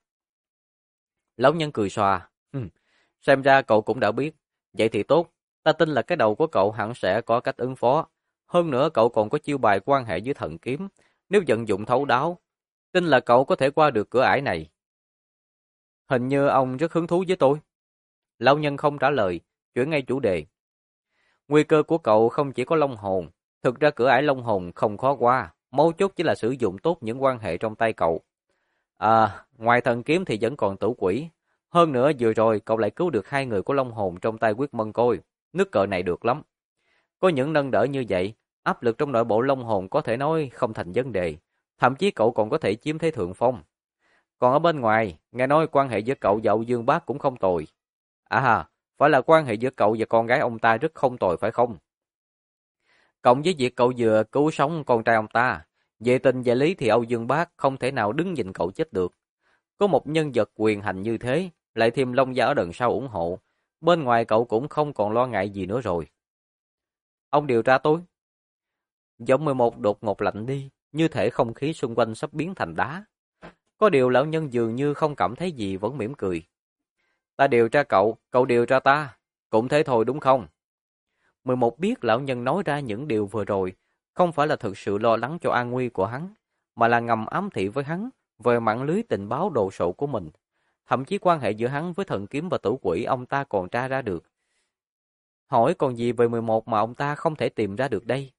Lão nhân cười xòa, xem ra cậu cũng đã biết, vậy thì tốt, ta tin là cái đầu của cậu hẳn sẽ có cách ứng phó. Hơn nữa cậu còn có chiêu bài quan hệ với thần kiếm, nếu vận dụng thấu đáo, tin là cậu có thể qua được cửa ải này. Hình như ông rất hứng thú với tôi. Lão nhân không trả lời, chuyển ngay chủ đề. Nguy cơ của cậu không chỉ có Long Hồn, thực ra cửa ải Long Hồn không khó qua, mấu chốt chỉ là sử dụng tốt những quan hệ trong tay cậu. Ngoài thần kiếm thì vẫn còn Tử Quỷ. Hơn nữa vừa rồi cậu lại cứu được hai người của Long Hồn trong tay Quyết Mân Côi. Nước cờ này được lắm. Có những nâng đỡ như vậy, áp lực trong nội bộ Long Hồn có thể nói không thành vấn đề. Thậm chí cậu còn có thể chiếm thế thượng phong. Còn ở bên ngoài, nghe nói quan hệ giữa cậu và Âu Dương Bác cũng không tồi. Phải là quan hệ giữa cậu và con gái ông ta rất không tồi phải không? Cộng với việc cậu vừa cứu sống con trai ông ta, về tình về lý thì Âu Dương Bác không thể nào đứng nhìn cậu chết được. Có một nhân vật quyền hành như thế, lại thêm Long Gia ở đằng sau ủng hộ, bên ngoài cậu cũng không còn lo ngại gì nữa rồi. Ông điều tra tôi. Giọng 11 đột ngột lạnh đi, như thể không khí xung quanh sắp biến thành đá. Có điều lão nhân dường như không cảm thấy gì vẫn mỉm cười. Ta điều tra cậu, cậu điều tra ta, cũng thế thôi đúng không? 11 biết lão nhân nói ra những điều vừa rồi, không phải là thực sự lo lắng cho an nguy của hắn, mà là ngầm ám thị với hắn về mạng lưới tình báo đồ sộ của mình. Thậm chí quan hệ giữa hắn với thần kiếm và tử quỷ ông ta còn tra ra được. Hỏi còn gì về 11 mà ông ta không thể tìm ra được đây?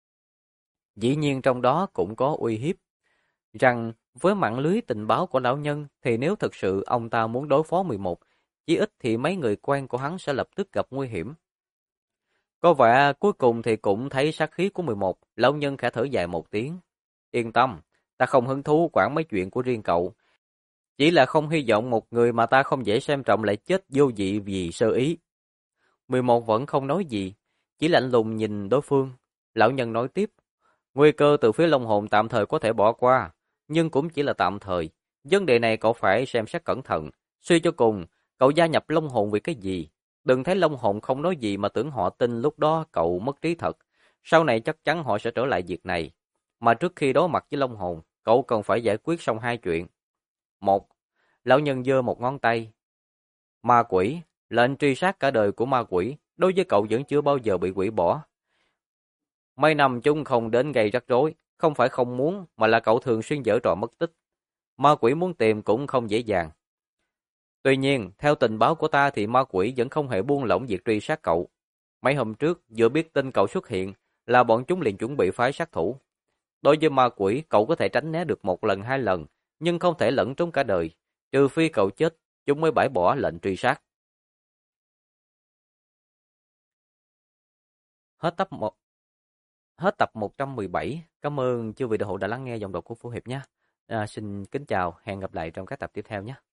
Dĩ nhiên trong đó cũng có uy hiếp, rằng với mạng lưới tình báo của lão nhân thì nếu thực sự ông ta muốn đối phó 11, chí ít thì mấy người quen của hắn sẽ lập tức gặp nguy hiểm. Có vẻ cuối cùng thì cũng thấy sát khí của 11, lão nhân khẽ thở dài một tiếng. Yên tâm, ta không hứng thú quản mấy chuyện của riêng cậu. Chỉ là không hy vọng một người mà ta không dễ xem trọng lại chết vô vị vì sơ ý. 11 vẫn không nói gì, chỉ lạnh lùng nhìn đối phương. Lão nhân nói tiếp, Nguy cơ từ phía Long Hồn tạm thời có thể bỏ qua, nhưng cũng chỉ là tạm thời. Vấn đề này cậu phải xem xét cẩn thận. Suy cho cùng, cậu gia nhập Long Hồn vì cái gì? Đừng thấy Long Hồn không nói gì mà tưởng họ tin lúc đó cậu mất trí thật. Sau này chắc chắn họ sẽ trở lại việc này. Mà trước khi đối mặt với Long Hồn, cậu cần phải giải quyết xong hai chuyện. Một, lão nhân giơ một ngón tay. Ma quỷ, lệnh truy sát cả đời của ma quỷ, đối với cậu vẫn chưa bao giờ bị hủy bỏ. Mấy năm chúng không đến gây rắc rối, không phải không muốn, mà là cậu thường xuyên giở trò mất tích. Ma quỷ muốn tìm cũng không dễ dàng. Tuy nhiên, theo tình báo của ta thì ma quỷ vẫn không hề buông lỏng việc truy sát cậu. Mấy hôm trước, vừa biết tin cậu xuất hiện, là bọn chúng liền chuẩn bị phái sát thủ. Đối với ma quỷ, cậu có thể tránh né được một lần hai lần, nhưng không thể lẫn trốn cả đời. Trừ phi cậu chết, chúng mới bãi bỏ lệnh truy sát. Hết tập 1. Hết tập 117. Cảm ơn chư vị đạo hữu đã lắng nghe giọng đọc của Phú Hiệp nhé. Xin kính chào, hẹn gặp lại trong các tập tiếp theo nhé.